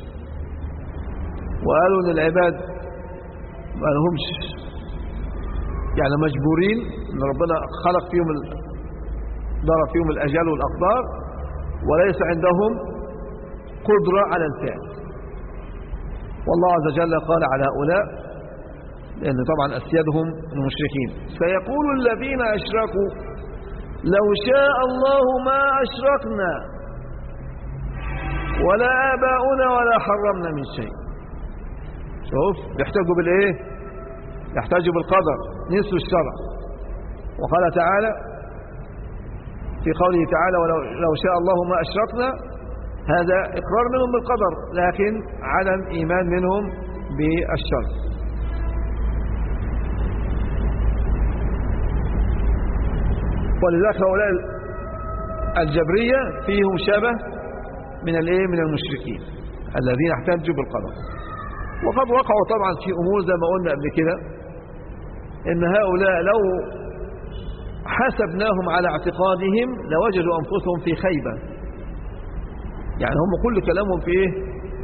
وقالوا ان العباد ما لهمش يعني مجبورين ان ربنا خلق فيهم ضرب فيهم الاجال والاقدار، وليس عندهم قدرة على الفعل. والله عز وجل قال على هؤلاء، لأن طبعا أسيادهم المشركين: سيقول الذين أشركوا لو شاء الله ما أشركنا ولا آباؤنا ولا حرمنا من شيء. شوف، يحتاجوا بالإيه؟ يحتاجوا بالقدر، نسوا الشرع. وقال تعالى في قوله تعالى: ولو شاء الله ما أشركنا، هذا إقرار منهم بالقدر، لكن عدم إيمان منهم بالشرع. ولذلك هؤلاء الجبرية فيهم شبه من المشركين الذين احتجوا بالقدر. وقد وقعوا طبعا في أمور زي ما قلنا قبل كده، إن هؤلاء لو حسبناهم على اعتقادهم لوجدوا أنفسهم في خيبة. يعني هم كل كلامهم في ايه؟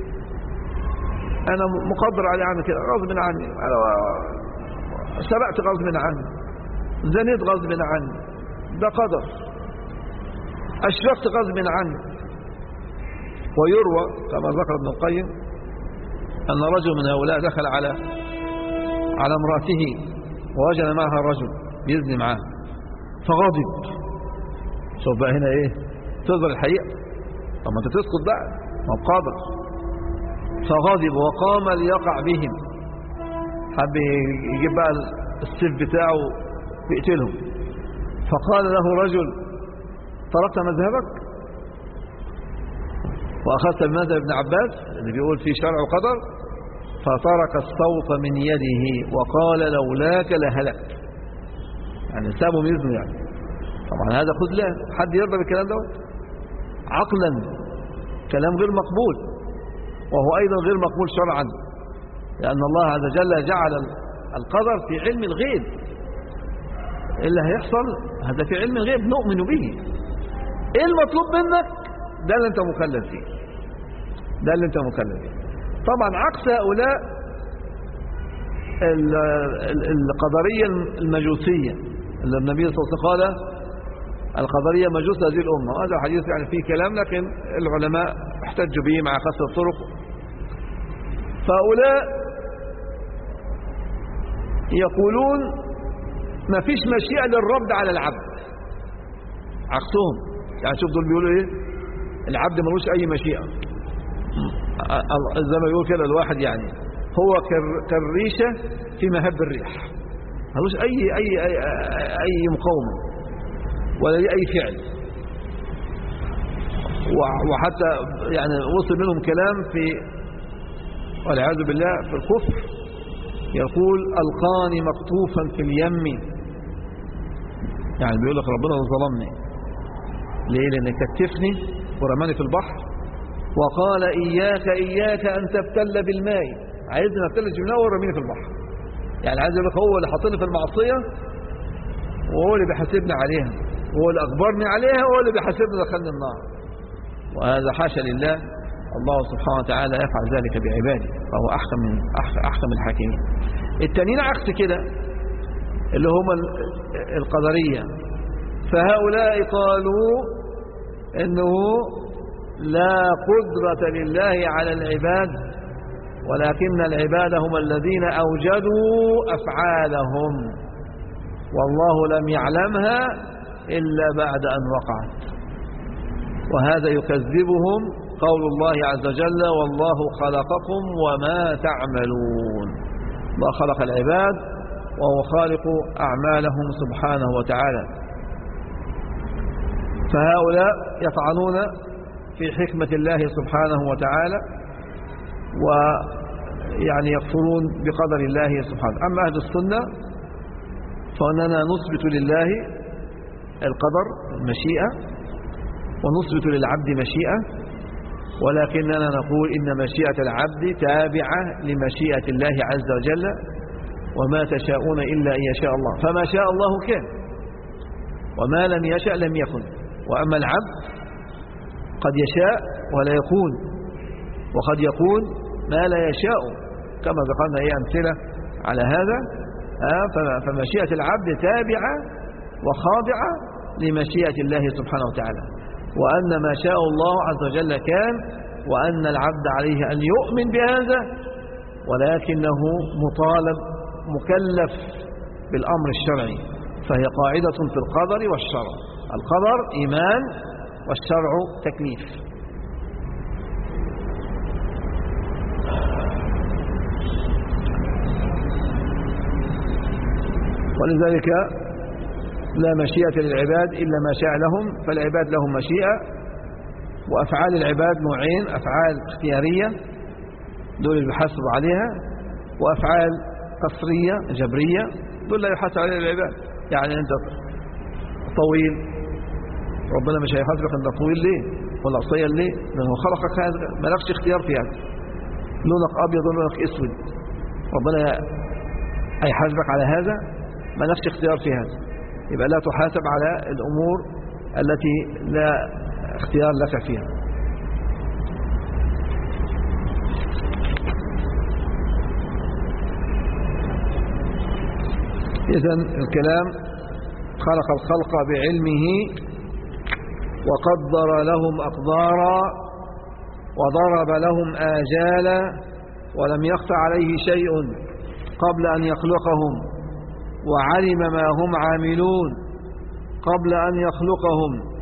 انا مقدر على عامل كده غصب عني، انا سرقت غصب عني، زنيت غصب عني، ده قدر، اشركت غصب عني. ويروى كما ذكر ابن القيم ان رجل من هؤلاء دخل على امراته ووجد معها رجل يزني معها فغضب. شوف بقى هنا ايه؟ تظهر الحقيقة. طب ما انت تسكت بقى، ما بقادر. فغضب وقام ليقع بهم، حب يجيب بقى السيف بتاعه ويقتلهم. فقال له رجل: تركت مذهبك واخذت بمذهب ابن عباس اللي بيقول فيه شرع وقدر؟ فترك الصوت من يده وقال: لولاك لهلكت. يعني سابهم يزنوا يعني. طبعا هذا خذلان، حد يرضى بالكلام دوت؟ عقلا كلام غير مقبول، وهو أيضا غير مقبول شرعا، لأن الله عز وجل جعل القدر في علم الغيب. اللي هيحصل هذا في علم الغيب نؤمن به. ايه المطلوب منك؟ ده اللي انت مكلف فيه، ده اللي انت مكلف فيه. طبعا عكس هؤلاء القدرية المجوسية اللي النبي صلى الله عليه وسلم قال: القدرية مجوس هذه الأمة. وهذا الحديث يعني فيه كلام، لكن العلماء احتجوا به مع كثرة الطرق. فهؤلاء يقولون ما فيش مشيئة للرب على العبد، عكسهم. يعني شوف دول بيقولوا ايه؟ العبد ملوش أي مشيئة. زي ما يقول كده الواحد، يعني هو كالريشة في مهب الريح، ملوش أي مقاومة ولا ليه أي فعل. وحتى يعني وصل منهم كلام في والعياذ بالله في الكفر، يقول: ألقاني مقطوفا في اليم. يعني بيقول لك ربنا ظلمني. ليه؟ لأن كتفني ورماني في البحر وقال: إياك أن تبتل بالماء. عايزني أبتل بالماء ورميني في البحر. يعني عايز يقول لك هو اللي حطني في المعصية وهو اللي بيحاسبني عليها، وهو اللي أجبرني عليها، وهو اللي بيحاسبني دخلني النار. وهذا حاشا لله. الله سبحانه وتعالى يفعل ذلك بعباده، فهو أحكم الحاكمين. التانيين عكس كده اللي هم القدرية، فهؤلاء قالوا إنه لا قدرة لله على العباد، ولكن العباد هم الذين أوجدوا أفعالهم، والله لم يعلمها إلا بعد أن وقعت. وهذا يكذبهم قول الله عز وجل: والله خلقكم وما تعملون. الله خلق العباد وهو خالق أعمالهم سبحانه وتعالى. فهؤلاء يطعنون في حكمة الله سبحانه وتعالى، ويعني يكفرون بقدر الله سبحانه. أما أهل السنة فإننا نثبت لله القدر، المشيئة، ونثبت للعبد مشيئة، ولكننا نقول إن مشيئة العبد تابعة لمشيئة الله عز وجل، وما تشاءون إلا أن يشاء الله، فما شاء الله كان، وما لم يشاء لم يكن. وأما العبد قد يشاء ولا يكون، وقد يكون ما لا يشاء، كما ذكرنا أمثلة على هذا. فمشيئة العبد تابعة وخاضعة لمشيئة الله سبحانه وتعالى، وأن ما شاء الله عز وجل كان، وأن العبد عليه أن يؤمن بهذا، ولكنه مطالب مكلف بالأمر الشرعي. فهي قاعدة في القدر والشرع، القدر إيمان والشرع تكليف. ولذلك لا مشيئة للعباد إلا ما شاء لهم، فالعباد لهم مشيئة، وأفعال العباد نوعين: أفعال اختيارية دول اللي بيحاسب عليها، وأفعال قصرية جبرية دول لا يحاسب عليها العباد. يعني أنت طويل، ربنا مش هيحاسبك أنت طويل ليه ولا قصير ليه، لأنه خلقك هذا، ما لكش اختيار في هذا. لونك أبيض ولونك أسود، ربنا هيحاسبك على هذا، ما لكش اختيار في هذا. يبقى لا تحاسب على الأمور التي لا اختيار لك فيها. إذن الكلام خلق الخلق بعلمه وقدر لهم أقدارا وضرب لهم آجالا، ولم يخف عليه شيء قبل أن يخلقهم، وعلم ما هم عاملون قبل أن يخلقهم،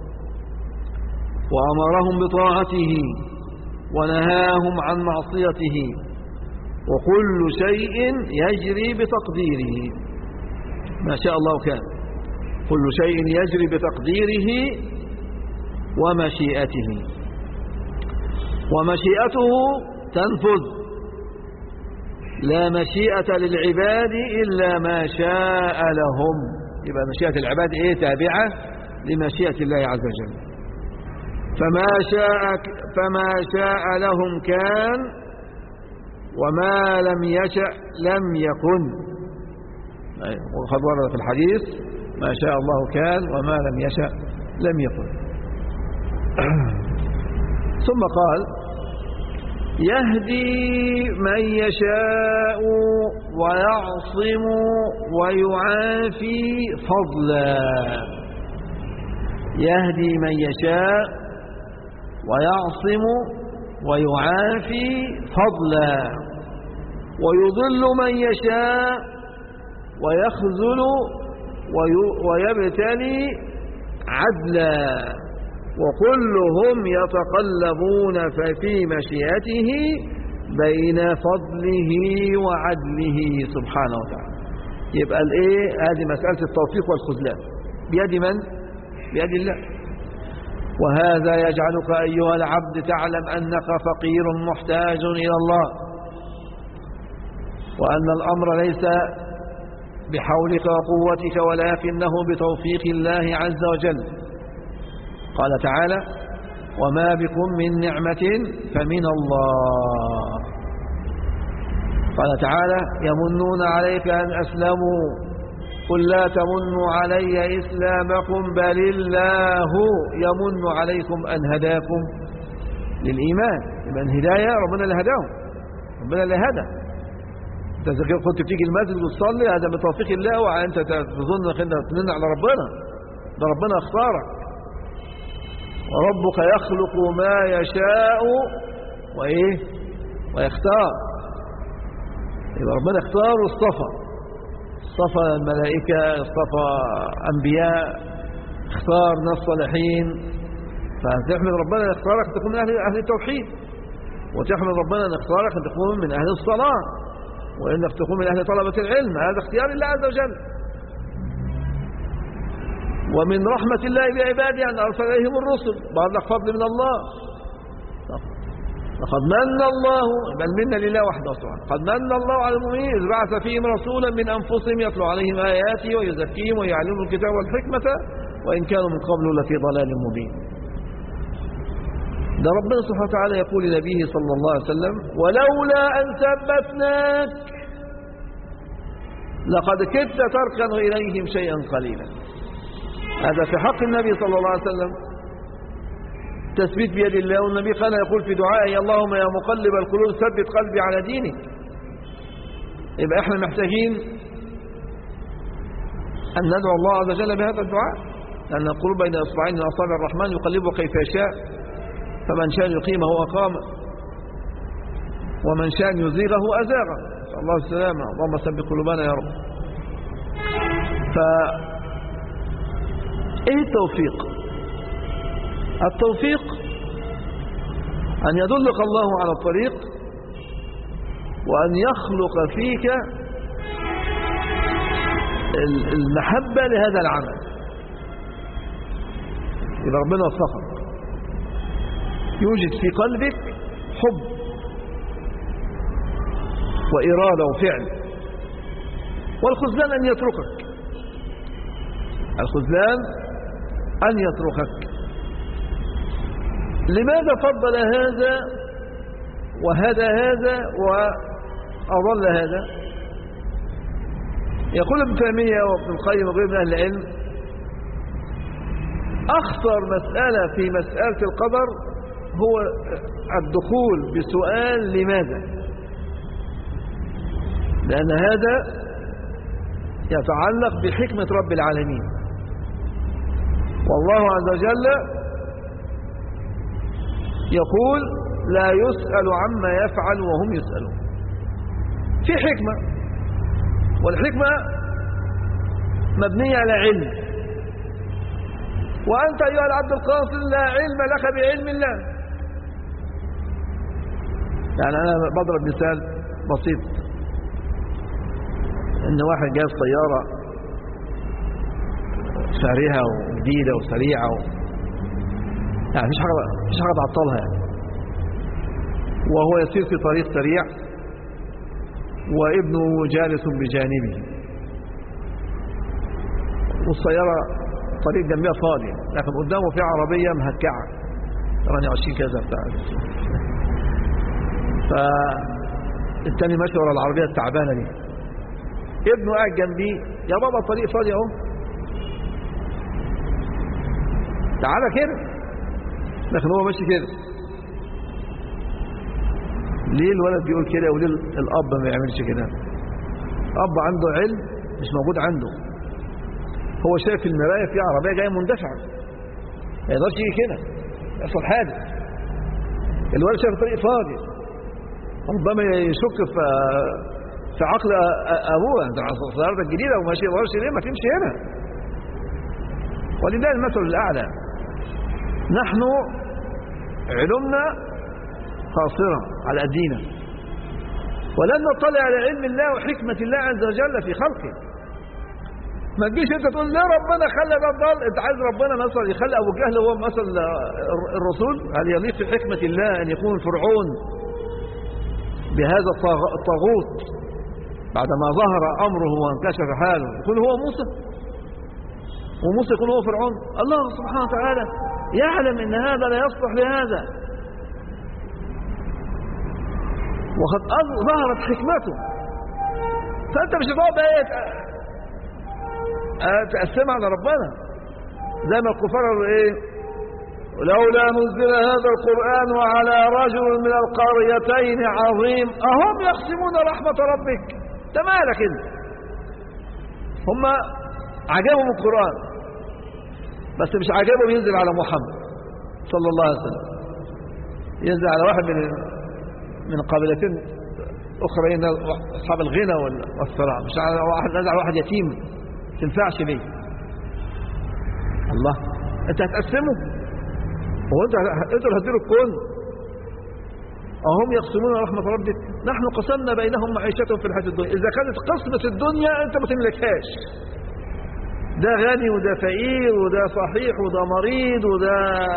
وأمرهم بطاعته ونهاهم عن معصيته، وكل شيء يجري بتقديره. ما شاء الله كان، كل شيء يجري بتقديره ومشيئته، ومشيئته تنفذ. لا مشيئة للعباد إلا ما شاء لهم. يبقى مشيئة العباد إيه؟ تابعة لمشيئة الله عز وجل. فما شاء لهم كان، وما لم يشأ لم يكن. وقد ورد في الحديث: ما شاء الله كان وما لم يشأ لم يكن. ثم قال: يهدي من يشاء ويعصم ويعافي فضلا. يهدي من يشاء ويعصم ويعافي فضلا، ويضل من يشاء ويخذل ويبتلي عدلا، وكلهم يتقلبون ففي مشيئته بين فضله وعدله سبحانه وتعالى. يبقى الايه؟ هذه مسألة التوفيق والخذلان بيد من؟ بيد الله. وهذا يجعلك أيها العبد تعلم أنك فقير محتاج إلى الله، وأن الأمر ليس بحولك وقوتك، ولكنه بتوفيق الله عز وجل. قال تعالى: وما بكم من نعمة فمن الله. قال تعالى: يمنون عليك أن أسلموا، قل لا تمنوا علي إسلامكم بل الله يمن عليكم أن هداكم للإيمان. يبقى الهداية ربنا اللي هداهم، ربنا اللي هدى. انت كنت بتيجي المسجد وتصلي، هذا من توفيق الله، وانت تظن انك تمن على ربنا، ده ربنا اختارك. وربك يخلق ما يشاء وإيه ويختار. يبقى ربنا اختار واصطفى، اصطفى الملائكة، اصطفى أنبياء، اختار ناس صالحين. فتحمد ربنا أن اختارك أن تكون من أهل التوحيد، وتحمد ربنا أن اختارك أن تكون من أهل الصلاة، وإنك تكون من أهل طلبة العلم. هذا اختيار الله عز وجل. ومن رحمة الله بعباده أن أرسل إليهم الرسل، بعد لك فضل من الله. لقد من الله، بل منا لله وحده سبحانه، قد من الله على المؤمنين إذ بعث فيهم رسولا من أنفسهم يتلو عليهم آياته ويزكيهم ويعلمهم الكتاب والحكمة وإن كانوا من قبل لفي ضلال مبين. ده ربنا سبحانه وتعالى يقول لنبيه صلى الله عليه وسلم: ولولا أن ثبتناك لقد كدت تركن إليهم شيئا قليلا. هذا في حق النبي صلى الله عليه وسلم، تثبيت بيد الله. والنبي كان يقول في دعائه: اللهم يا مقلب القلوب ثبت قلبي على دينك. يبقى احنا محتاجين أن ندعو الله عز وجل بهذا الدعاء، لأن القلوب بين إصبعين من أصابع الرحمن يقلبه كيف يشاء، فمن شاء يقيمه وأقامه ومن شاء يزيغه أزاغه. نسأل الله السلامة. اللهم ثبت قلوبنا يا رب. إيه التوفيق؟ التوفيق أن يدلك الله على الطريق، وأن يخلق فيك المحبة لهذا العمل. إذا ربنا وفقك يوجد في قلبك حب وإرادة وفعل. والخذلان أن يتركك، الخذلان أن يتركك. لماذا فضل هذا وهدى هذا وأضل هذا؟ يقول ابن تيمية وابن القيم وغيره من أهل العلم: أخطر مسألة في مسألة القدر هو الدخول بسؤال لماذا، لأن هذا يتعلق بحكمة رب العالمين. والله عز وجل يقول: لا يسأل عما يفعل وهم يسألون. في حكمة، والحكمة مبنية على علم، وأنت أيها العبد القاصر لا علم لك بعلم الله. يعني أنا بضرب مثال بسيط، إن واحد جاز طيارة سارعة وجديدة وسريعة يعني مفيش حاجة تعطلها يعني. وهو يسير في طريق سريع وابنه جالس بجانبه، والسيارة طريق جنبها فاضي، لكن قدامه في عربية مهكعة 28 كذا بتاع. فالتاني ماشي ورا العربية التعبانة دي، ابنه قاعد جنبيه: يا بابا الطريق فاضي اهو، تعالى كده. لكن هو ماشي كده. ليه الولد بيقول كده وليه الأب ما يعملش كده؟ أب عنده علم مش موجود عنده، هو شايف المراية في عربية جاية مندفعة، ما يقدرش يجي كده، يحصل حادث. الولد شايف الطريق فاضي، ربما يشك في عقل أبوه: أنت سيارتك الجديدة وماشي ورش ليه ما تمشي هنا؟ ولله المثل الأعلى. نحن علمنا قاصرة على أدينا، ولن نطلع على علم الله وحكمة الله عز وجل في خلقه. ما تجيش انت تقول ليه ربنا خلى ده ضل، انت عايز ربنا مثلا يخلي ابو جهل هو مثل الرسول؟ هل يليق في حكمة الله ان يكون فرعون بهذا الطاغوت بعدما ظهر امره وانكشف حاله يكون هو موسى، وموسى يكون هو فرعون؟ الله سبحانه وتعالى يعلم ان هذا لا يصلح لهذا، وقد ظهرت حكمته. فانت مش هتقعد تقسمها على ربنا زي ما الكفار قالوا ايه: لولا نزل هذا القرآن على رجل من القريتين عظيم أهم يقسمون رحمة ربك. انت مالك انت؟ هم عجبهم القرآن بس مش عجبهم ينزل على محمد صلى الله عليه وسلم، ينزل على واحد من قبيلتين أخرين أصحاب الغنى والثراء، مش على واحد نزل على واحد يتيم تنفعش ليه؟ الله، انت هتقسمه؟ هو انت اللي هتدير الكون؟ اهم يقسمون رحمة ربك نحن قسمنا بينهم معيشتهم في الحياة الدنيا. اذا كانت قسمة الدنيا انت ما تملكهاش، ده غني وده فقير وده صحيح وده مريض وده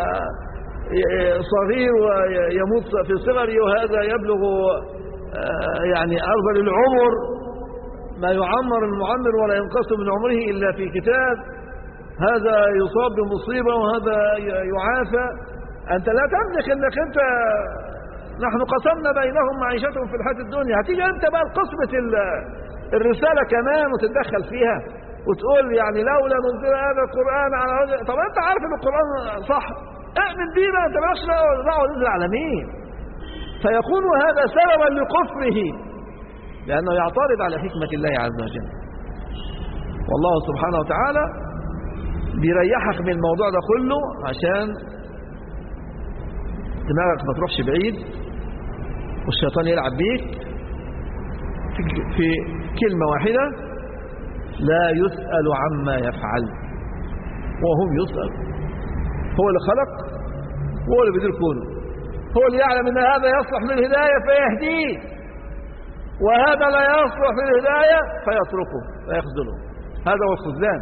صغير ويموت في صغره وهذا يبلغ يعني أرذل العمر، ما يعمر المعمر ولا ينقص من عمره إلا في كتاب، هذا يصاب بمصيبة وهذا يعافى. أنت لا تملك أنك أنت نحن قسمنا بينهم معيشتهم في الحياة الدنيا. هتيجي أنت بقى قسمة الرسالة كمان وتتدخل فيها وتقول يعني لولا نزل هذا القرآن على رجل. طب أنت عارف أن القرآن صح، اؤمن بيه بقى، أنت مالكش دعوة نزل على مين. فيكون هذا سببا لكفره لأنه يعترض على حكمة الله عز وجل. والله سبحانه وتعالى بيريحك من الموضوع ده كله عشان دماغك ما تروحش بعيد والشيطان يلعب بيك في كلمة واحدة: لا يسأل عما يفعل وهم يسأل. هو اللي خلق، هو اللي بيدير كونه، هو اللي يعلم ان هذا يصلح للهداية فيهديه، وهذا لا يصلح للهداية فيتركه ويخذله. هذا هو الخذلان.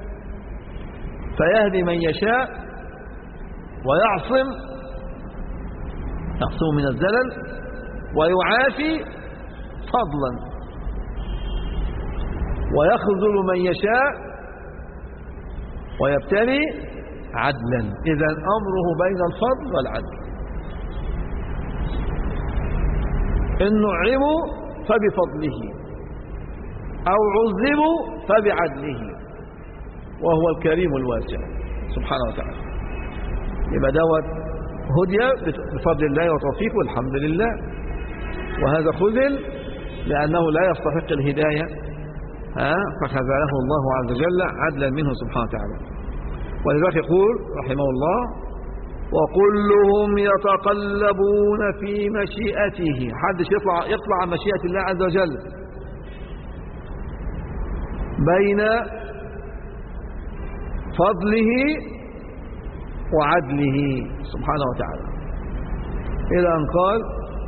فيهدي من يشاء ويعصم من الزلل ويعافي فضلا، ويخذل من يشاء ويبتلي عدلا. إذن أمره بين الفضل والعدل. إن نعموا فبفضله أو عذبوا فبعدله، وهو الكريم الواسع سبحانه وتعالى. يبقى دوت هدي بفضل الله وتوفيقه والحمد لله، وهذا خذل لأنه لا يستحق الهداية فخذله الله عز وجل عدلا منه سبحانه وتعالى. ولذلك يقول رحمه الله: وكلهم يتقلبون في مشيئته. حدش يطلع عن مشيئة الله عز وجل بين فضله وعدله سبحانه وتعالى، إلى أن قال: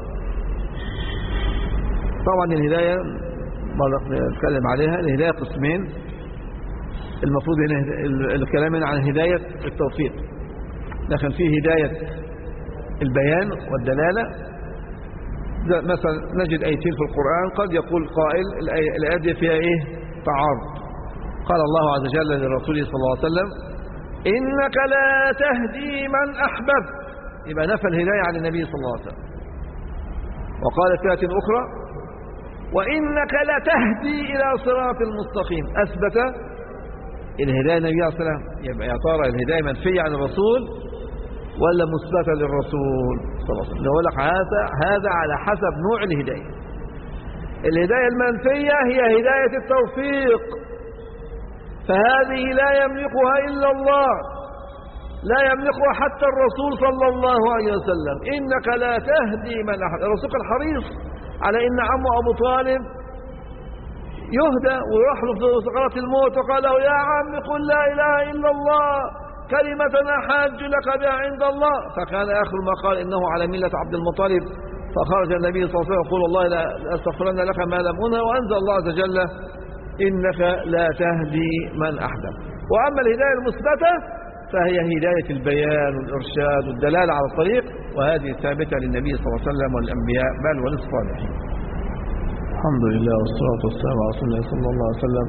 طبعا الهداية نتكلم عليها، الهداية قسمين. المفروض الكلام عن هداية التوفيق، لكن فيه هداية البيان والدلالة. مثلا نجد آيتين في القرآن قد يقول قائل الآيات دي فيها إيه؟ تعارض. قال الله عز وجل لرسوله صلى الله عليه وسلم: إنك لا تهدي من أحببت. يبقى نفى الهداية عن النبي صلى الله عليه وسلم. وقال في آية أخرى: وإنك لتهدي إلى صراط المستقيم. أثبت الهداية النبي عليه الصلاة والسلام. يبقى يا ترى الهداية منفية عن الرسول ولا مثبتة للرسول صلى الله عليه وسلم؟ نقول لك هذا على حسب نوع الهداية. الهداية المنفية هي هداية التوفيق، فهذه لا يملكها إلا الله، لا يملكها حتى الرسول صلى الله عليه وسلم. إنك لا تهدي من أحببت. الرسول كان حريص على إن عمه أبو طالب يهدى ويروح له في سكرات الموت، وقال له: يا عم قل لا إله إلا الله كلمة أحاج لك بها عند الله. فكان آخر ما قال: إنه على ملة عبد المطلب. فخرج النبي صلى الله عليه وسلم يقول: والله لا أستغفرن لك ما لم أنه. وأنزل الله عز وجل: إنك لا تهدي من أحببت. وأما الهداية المثبتة فهي هداية البيان والإرشاد والدلالة على الطريق، وهذه ثابتة للنبي صلى الله عليه وسلم والأنبياء بل وللصالحين. الحمد لله والصلاة والسلام على رسول الله صلى الله عليه وسلم.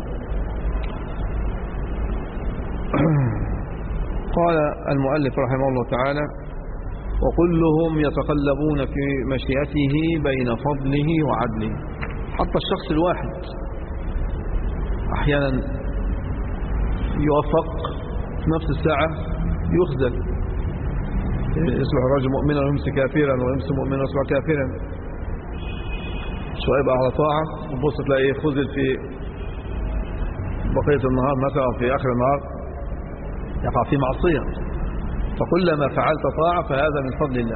قال المؤلف رحمه الله تعالى: وكلهم يتقلبون في مشيئته بين فضله وعدله. حتى الشخص الواحد أحيانا يوفق، في نفس الساعة يخذل. يصبح الرجل مؤمنا ويمسي كافرا، ويمسي مؤمنا ويصبح كافرا. شوية يبقى على طاعة وبص تلاقيه خذل في بقية النهار مثلا، في آخر النهار يقع في معصية. فكلما فعلت طاعة فهذا من فضل الله،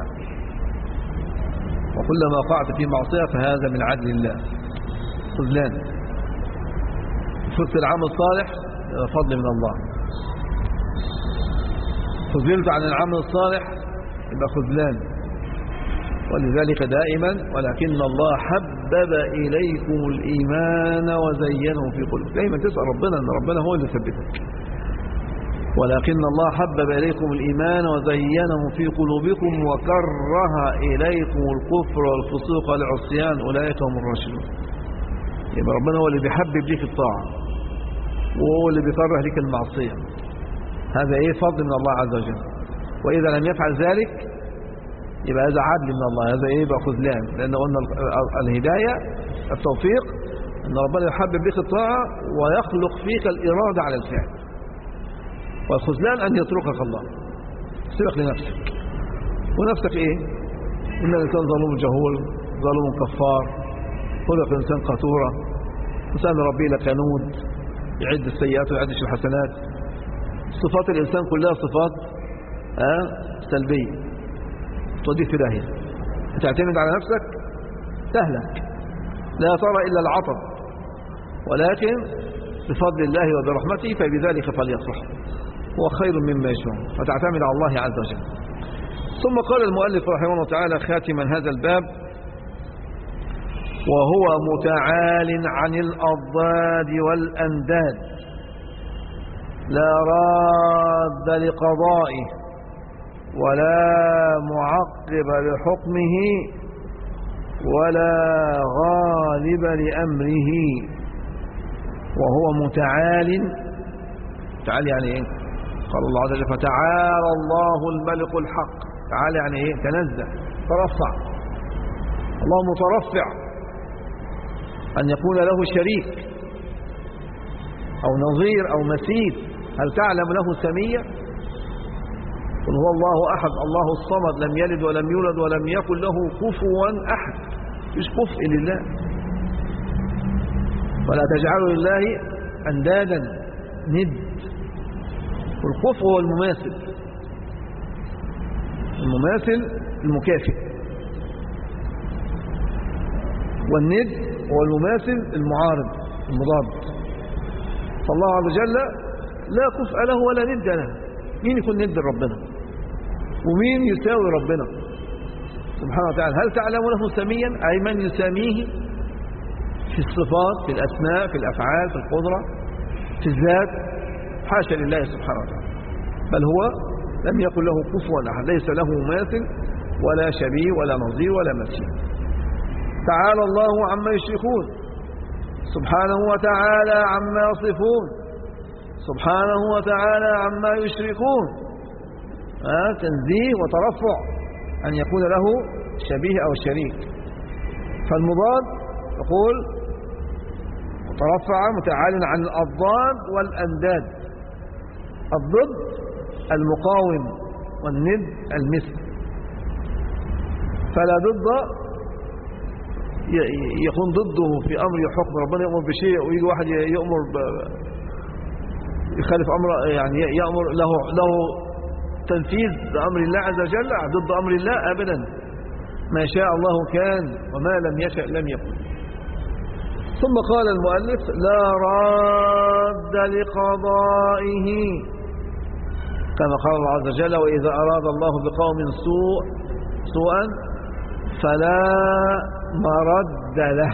وكلما وقعت في معصية فهذا من عدل الله. خذلان. فزت العمل الصالح فضل من الله، خذلت عن العمل الصالح يبقى خذلان. ولذلك دائما: ولكن الله حبب إليكم الإيمان وزينه في قلوبكم. دائما تسأل ربنا أن ربنا هو اللي يثبتك. ولكن الله حبب إليكم الإيمان وزينه في قلوبكم وكره إليكم الكفر والفسوق والعصيان أولئك هم الراشدون. يبقى ربنا هو اللي بيحبب ليك الطاعة، وهو اللي بيكره لك المعصية. هذا إيه؟ فضل من الله عز وجل. وإذا لم يفعل ذلك يبقى هذا عدل من الله. هذا إيه؟ يبقى خذلان. لأن قلنا الهداية التوفيق أن ربنا يحبب لك الطاعة ويخلق فيك الإرادة على الفعل. والخذلان أن يتركك الله، سيبك لنفسك. ونفسك إيه؟ إن الإنسان ظلوم جهول، ظلوم كفار، خلق إنسان قتورة، إنسان ربي لكنود، يعد السيئات ويعدش الحسنات. صفات الإنسان كلها صفات سلبية توديك في داهية. تعتمد على نفسك تهلك، لا ترى إلا العطب، ولكن بفضل الله وبرحمته فبذلك فليفرح هو خير مما يجمعون، فتعتمد على الله عز وجل. ثم قال المؤلف رحمه الله تعالى خاتما هذا الباب: وهو متعال عن الأضداد والأنداد لا راد لقضائه ولا معقب لحكمه ولا غالب لأمره. وهو متعال. تعالى يعني ايه؟ قال الله عز وجل: فتعالى الله الملك الحق. تعالى يعني ايه؟ تنزه، ترفع. الله مترفع أن يكون له شريك أو نظير أو مثيل. هل تعلم له سمية؟ قل هو الله أحد الله الصمد لم يلد ولم يولد ولم يكن له كفوا أحد. مش كفء لله. ولا تجعلوا لله أندادا ند. والكفء هو المماثل، المماثل المكافئ، والند هو المماثل المعارض المضاد. فالله عز وجل لا كفء له ولا ند له. مين يكون ند ربنا ومين يساوي ربنا سبحانه وتعالى؟ هل تعلم له سميا؟ أي من يساميه في الصفات، في الأسماء، في الأفعال، في القدرة، في الذات. حاشا لله سبحانه وتعالى، بل هو لم يكن له كفوا أحد، ليس له مماثل ولا شبيه ولا نظير ولا مثيل. تعالى الله عما يشركون، سبحانه وتعالى عما يصفون، سبحانه وتعالى عما يشركون. تنزيه وترفع أن يكون له شبيه أو شريك. فالمضاد يقول مترفع متعال عن الأضداد والأنداد. الضد المقاوم والند المثل. فلا ضد يكون ضده في أمر حكم ربنا، يأمر بشيء ويجي واحد يأمر يخالف أمر، يعني يأمر له تنفيذ أمر الله عز وجل ضد أمر الله أبدا. ما شاء الله كان وما لم يشأ لم يكن. ثم قال المؤلف: لا راد لقضائه، كما قال الله عز وجل: وإذا أراد الله بقوم سوءا فلا مرد له.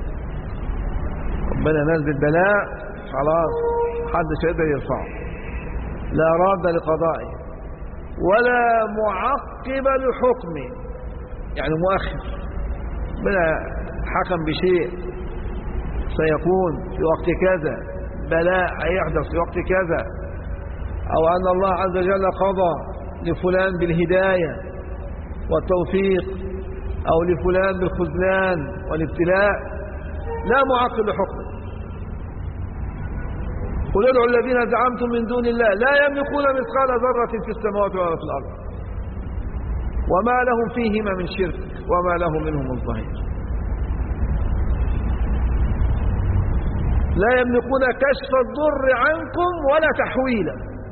ربنا نزل بلاء خلاص محدش يقدر يرفعه. لا راد لقضائه ولا معقب لحكمه، يعني مؤخر. ربنا حكم بشيء سيكون في وقت كذا، بلاء هيحدث في وقت كذا، أو أن الله عز وجل قضى لفلان بالهداية والتوفيق أو لفلان بالخذلان والابتلاء، لا معقب لحكمه. قل ادعوا الذين زعمتم من دون الله لا يملكون مثقال ذرة في السماوات ولا في الأرض وما لهم فيهما من شرك وما له منهم من ظهير. لا يملكون كشف الضر عنكم ولا تحويلا.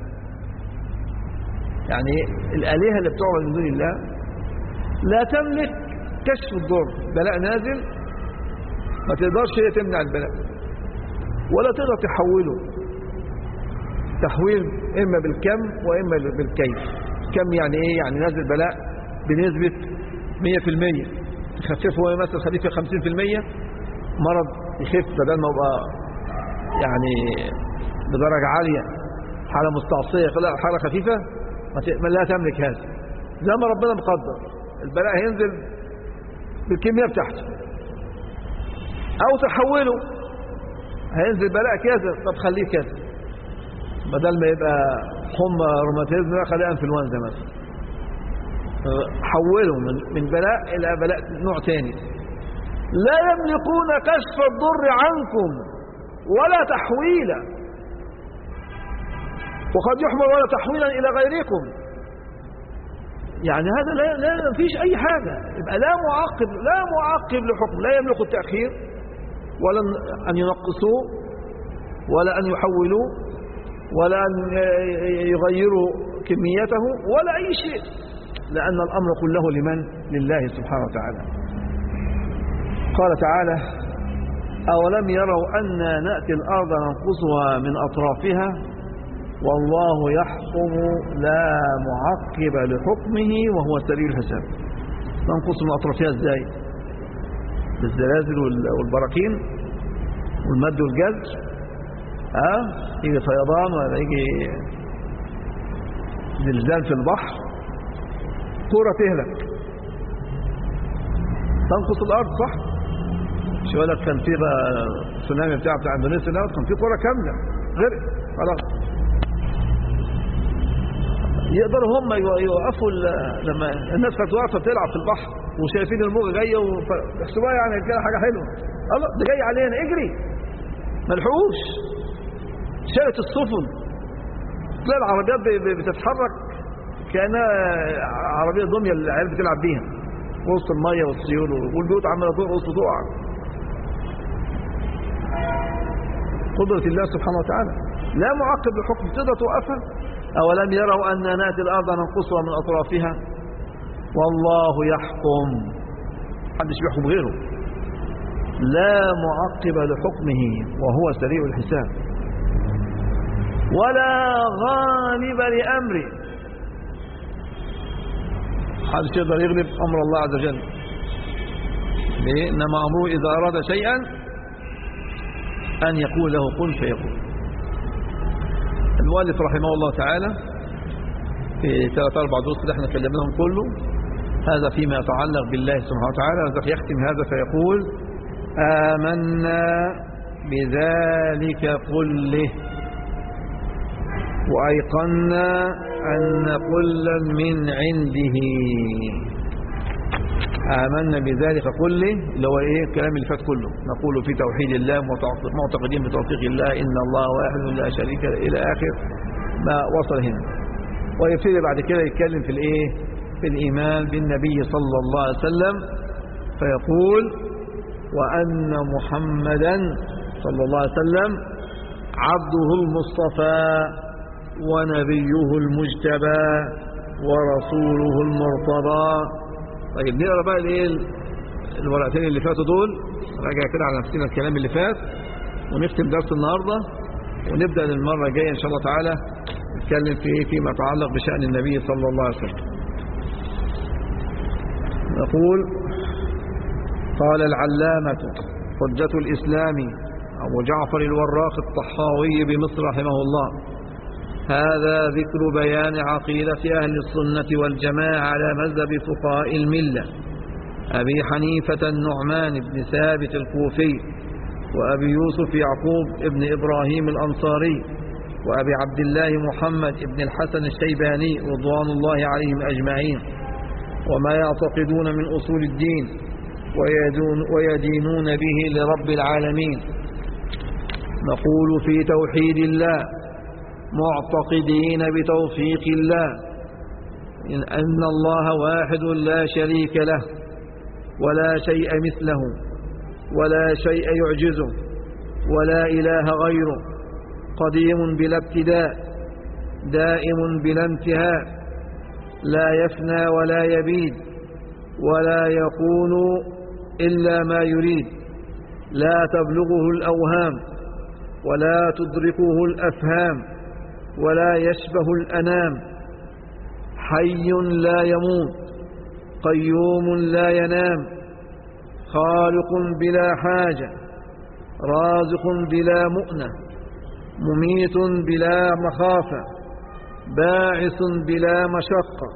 يعني الآلهة اللي بتعبد من دون الله لا تملك كشف الضر. بلاء نازل ما تقدرش هي تمنع البلاء ولا تقدر تحوله. تحويل إما بالكم وإما بالكيف. كم يعني إيه؟ يعني نازل بلاء بنسبة 100%، تخففه مثلا خليه في 50%، مرض يخف بدل ما يبقى يعني بدرجة عالية حالة مستعصية، لا حالة خفيفة ما لا تملك هذا. زي ما ربنا مقدر البلاء هينزل بالكمية بتاعته، أو تحوله هينزل بلاء كذا، طب خليه كذا، بدل ما يبقى حمى روماتيزم خليه انفلونزا مثلا، حوله من بلاء إلى بلاء نوع تاني. لا يملكون كشف الضر عنكم ولا تحويلا، وقد يحمل ولا تحويلا إلى غيركم. يعني هذا لا فيش أي حاجة. يبقى لا معقب لحكم. لا يملك التأخير ولا أن ينقصوه ولا أن يحولوا ولا أن يغيروا كميته ولا أي شيء، لأن الأمر كله لمن؟ لله سبحانه وتعالى. قال تعالى: أولم يروا أنا نأتي الأرض ننقصها من أطرافها والله يحكم لا معقب لحكمه وهو سريع الحساب. ننقص من أطرافها إزاي؟ بالزلازل والبراكين والمد والجزر، يجي فيضان ولا يجي زلزال في البحر، كرة تهلك، تنقص الأرض، صح؟ شو لك كان في تسونامي بتاع اندونيسيا ده، كان في كرة كاملة غرق خلاص. يقدروا هم يوقفوا لما الناس كانت واقفه بتلعب في البحر وشايفين الموجه جايه ويحسبوها يعني كده حاجه حلوه، الله ده جاي علينا اجري، ملحقوش، شالت السفن، تلاقي العربيات بتتحرك كانها عربيه دميه اللي العيال بتلعب بيها وسط الميه والسيول، والبيوت عماله ترقص وتقع. قدره الله سبحانه وتعالى لا معقب لحكم، تقدر توقفها. أولم يروا أننا نأتي الأرض ننقصها من أطرافها والله يحكم، محدش بيحكم غيره، لا معقب لحكمه وهو سريع الحساب، ولا غالب لأمره، محدش يقدر يغلب أمر الله عز وجل. ليه؟ إنما أمره إذا أراد شيئا أن يقول له كن فيكون. المؤلف رحمه الله تعالى في 3-4 دروس اللي احنا كلمناهم كله، هذا فيما يتعلق بالله سبحانه وتعالى، يختم هذا فيقول: آمنا بذلك كله وأيقنا أن كلا من عنده. آمنا بذلك كله اللي هو ايه؟ الكلام اللي فات كله، نقول في توحيد الله معتقدين بتوفيق الله، إن الله واحد لا شريك له، إلى آخر ما وصل هنا. ويبتدي بعد كده يتكلم في الايه؟ في الإيمان بالنبي صلى الله عليه وسلم، فيقول: وأن محمدا صلى الله عليه وسلم عبده المصطفى ونبيه المجتبى ورسوله المرتضى. طيب نقرأ بقى الايه الورقتين اللي فاتوا دول، راجع كده على نفسنا الكلام اللي فات، ونختم درس النهارده، ونبدأ المرة الجاية إن شاء الله تعالى نتكلم في فيما يتعلق بشأن النبي صلى الله عليه وسلم. نقول: قال العلامة حجة الإسلام أبو جعفر الوراق الطحاوي بمصر رحمه الله: هذا ذكر بيان عقيدة أهل السنة والجماعة على مذهب فقهاء الملة أبي حنيفة النعمان بن ثابت الكوفي، وأبي يوسف يعقوب بن إبراهيم الأنصاري، وأبي عبد الله محمد بن الحسن الشيباني رضوان الله عليهم أجمعين، وما يعتقدون من أصول الدين ويدينون به لرب العالمين. نقول في توحيد الله معتقدين بتوفيق الله، أن الله واحد لا شريك له ولا شيء مثله ولا شيء يعجزه ولا إله غيره، قديم بلا ابتداء دائم بلا انتهاء، لا يفنى ولا يبيد ولا يكون إلا ما يريد، لا تبلغه الأوهام ولا تدركه الأفهام ولا يشبه الأنام، حي لا يموت قيوم لا ينام، خالق بلا حاجة رازق بلا مؤنة مميت بلا مخافة باعث بلا مشقة،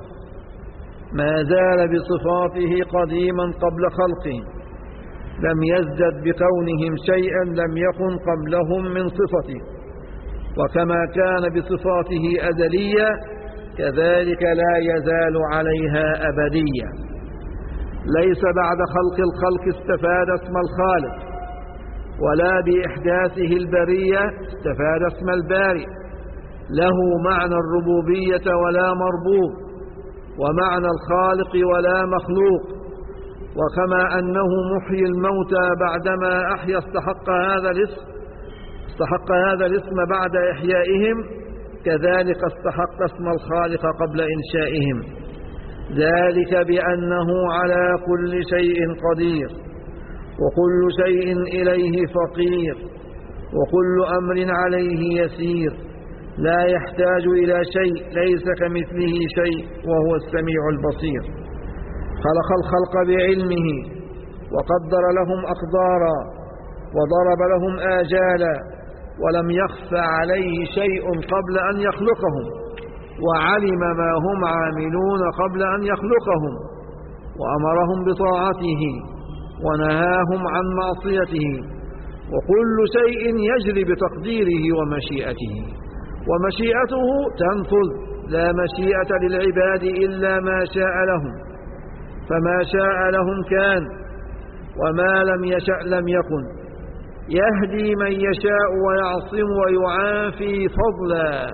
ما زال بصفاته قديما قبل خلقه، لم يزدد بكونهم شيئا لم يكن قبلهم من صفته، وكما كان بصفاته أزلية كذلك لا يزال عليها أبدية، ليس بعد خلق الخلق استفاد اسم الخالق، ولا بإحداثه البرية استفاد اسم البارئ، له معنى الربوبية ولا مربوب، ومعنى الخالق ولا مخلوق، وكما أنه محيي الموتى بعدما أحيا استحق هذا الاسم فاستحق هذا الاسم بعد إحيائهم، كذلك استحق اسم الخالق قبل إنشائهم. ذلك بأنه على كل شيء قدير، وكل شيء إليه فقير، وكل أمر عليه يسير، لا يحتاج إلى شيء، ليس كمثله شيء، وهو السميع البصير. خلق الخلق بعلمه، وقدر لهم أقدارا، وضرب لهم آجالا، ولم يخف عليه شيء قبل أن يخلقهم، وعلم ما هم عاملون قبل أن يخلقهم، وأمرهم بطاعته ونهاهم عن معصيته. وكل شيء يجري بتقديره ومشيئته، ومشيئته تنفذ، لا مشيئة للعباد إلا ما شاء لهم، فما شاء لهم كان، وما لم يشأ لم يكن. يهدي من يشاء ويعصم ويعافي فضلا،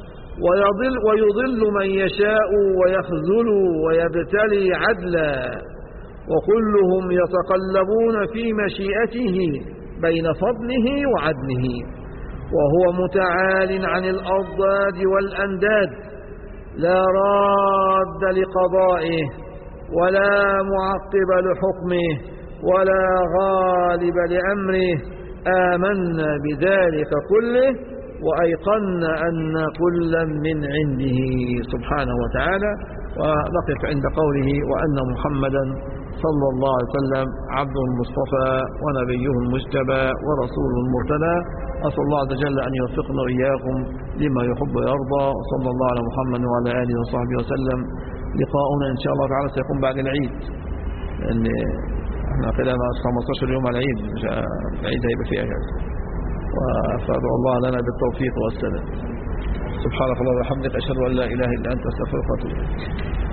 ويضل من يشاء ويخذل ويبتلي عدلا، وكلهم يتقلبون في مشيئته بين فضله وعدله، وهو متعال عن الأضداد والأنداد، لا راد لقضائه، ولا معقب لحكمه، ولا غالب لأمره. آمنا بذلك كله، وأيقنا أن كلا من عنده سبحانه وتعالى. ونقف عند قوله: وأن محمدا صلى الله عليه وسلم عبد المصطفى ونبيه المجتبى ورسول المرتدى. أسأل الله عز وجل أن يوفقنا وإياكم لما يحب ويرضى. وصلى الله على محمد وعلى آله وصحبه وسلم. لقاؤنا إن شاء الله تعالى سيكون بعد العيد، لأن احنا كده 15 يوم على العيد، العيد هيبقى فيه أجازة، وأسأل الله لنا بالتوفيق والسلام. سبحانك اللهم وبحمدك، أشهد أن لا إله إلا أنت، أستغفرك وأتوب إليك.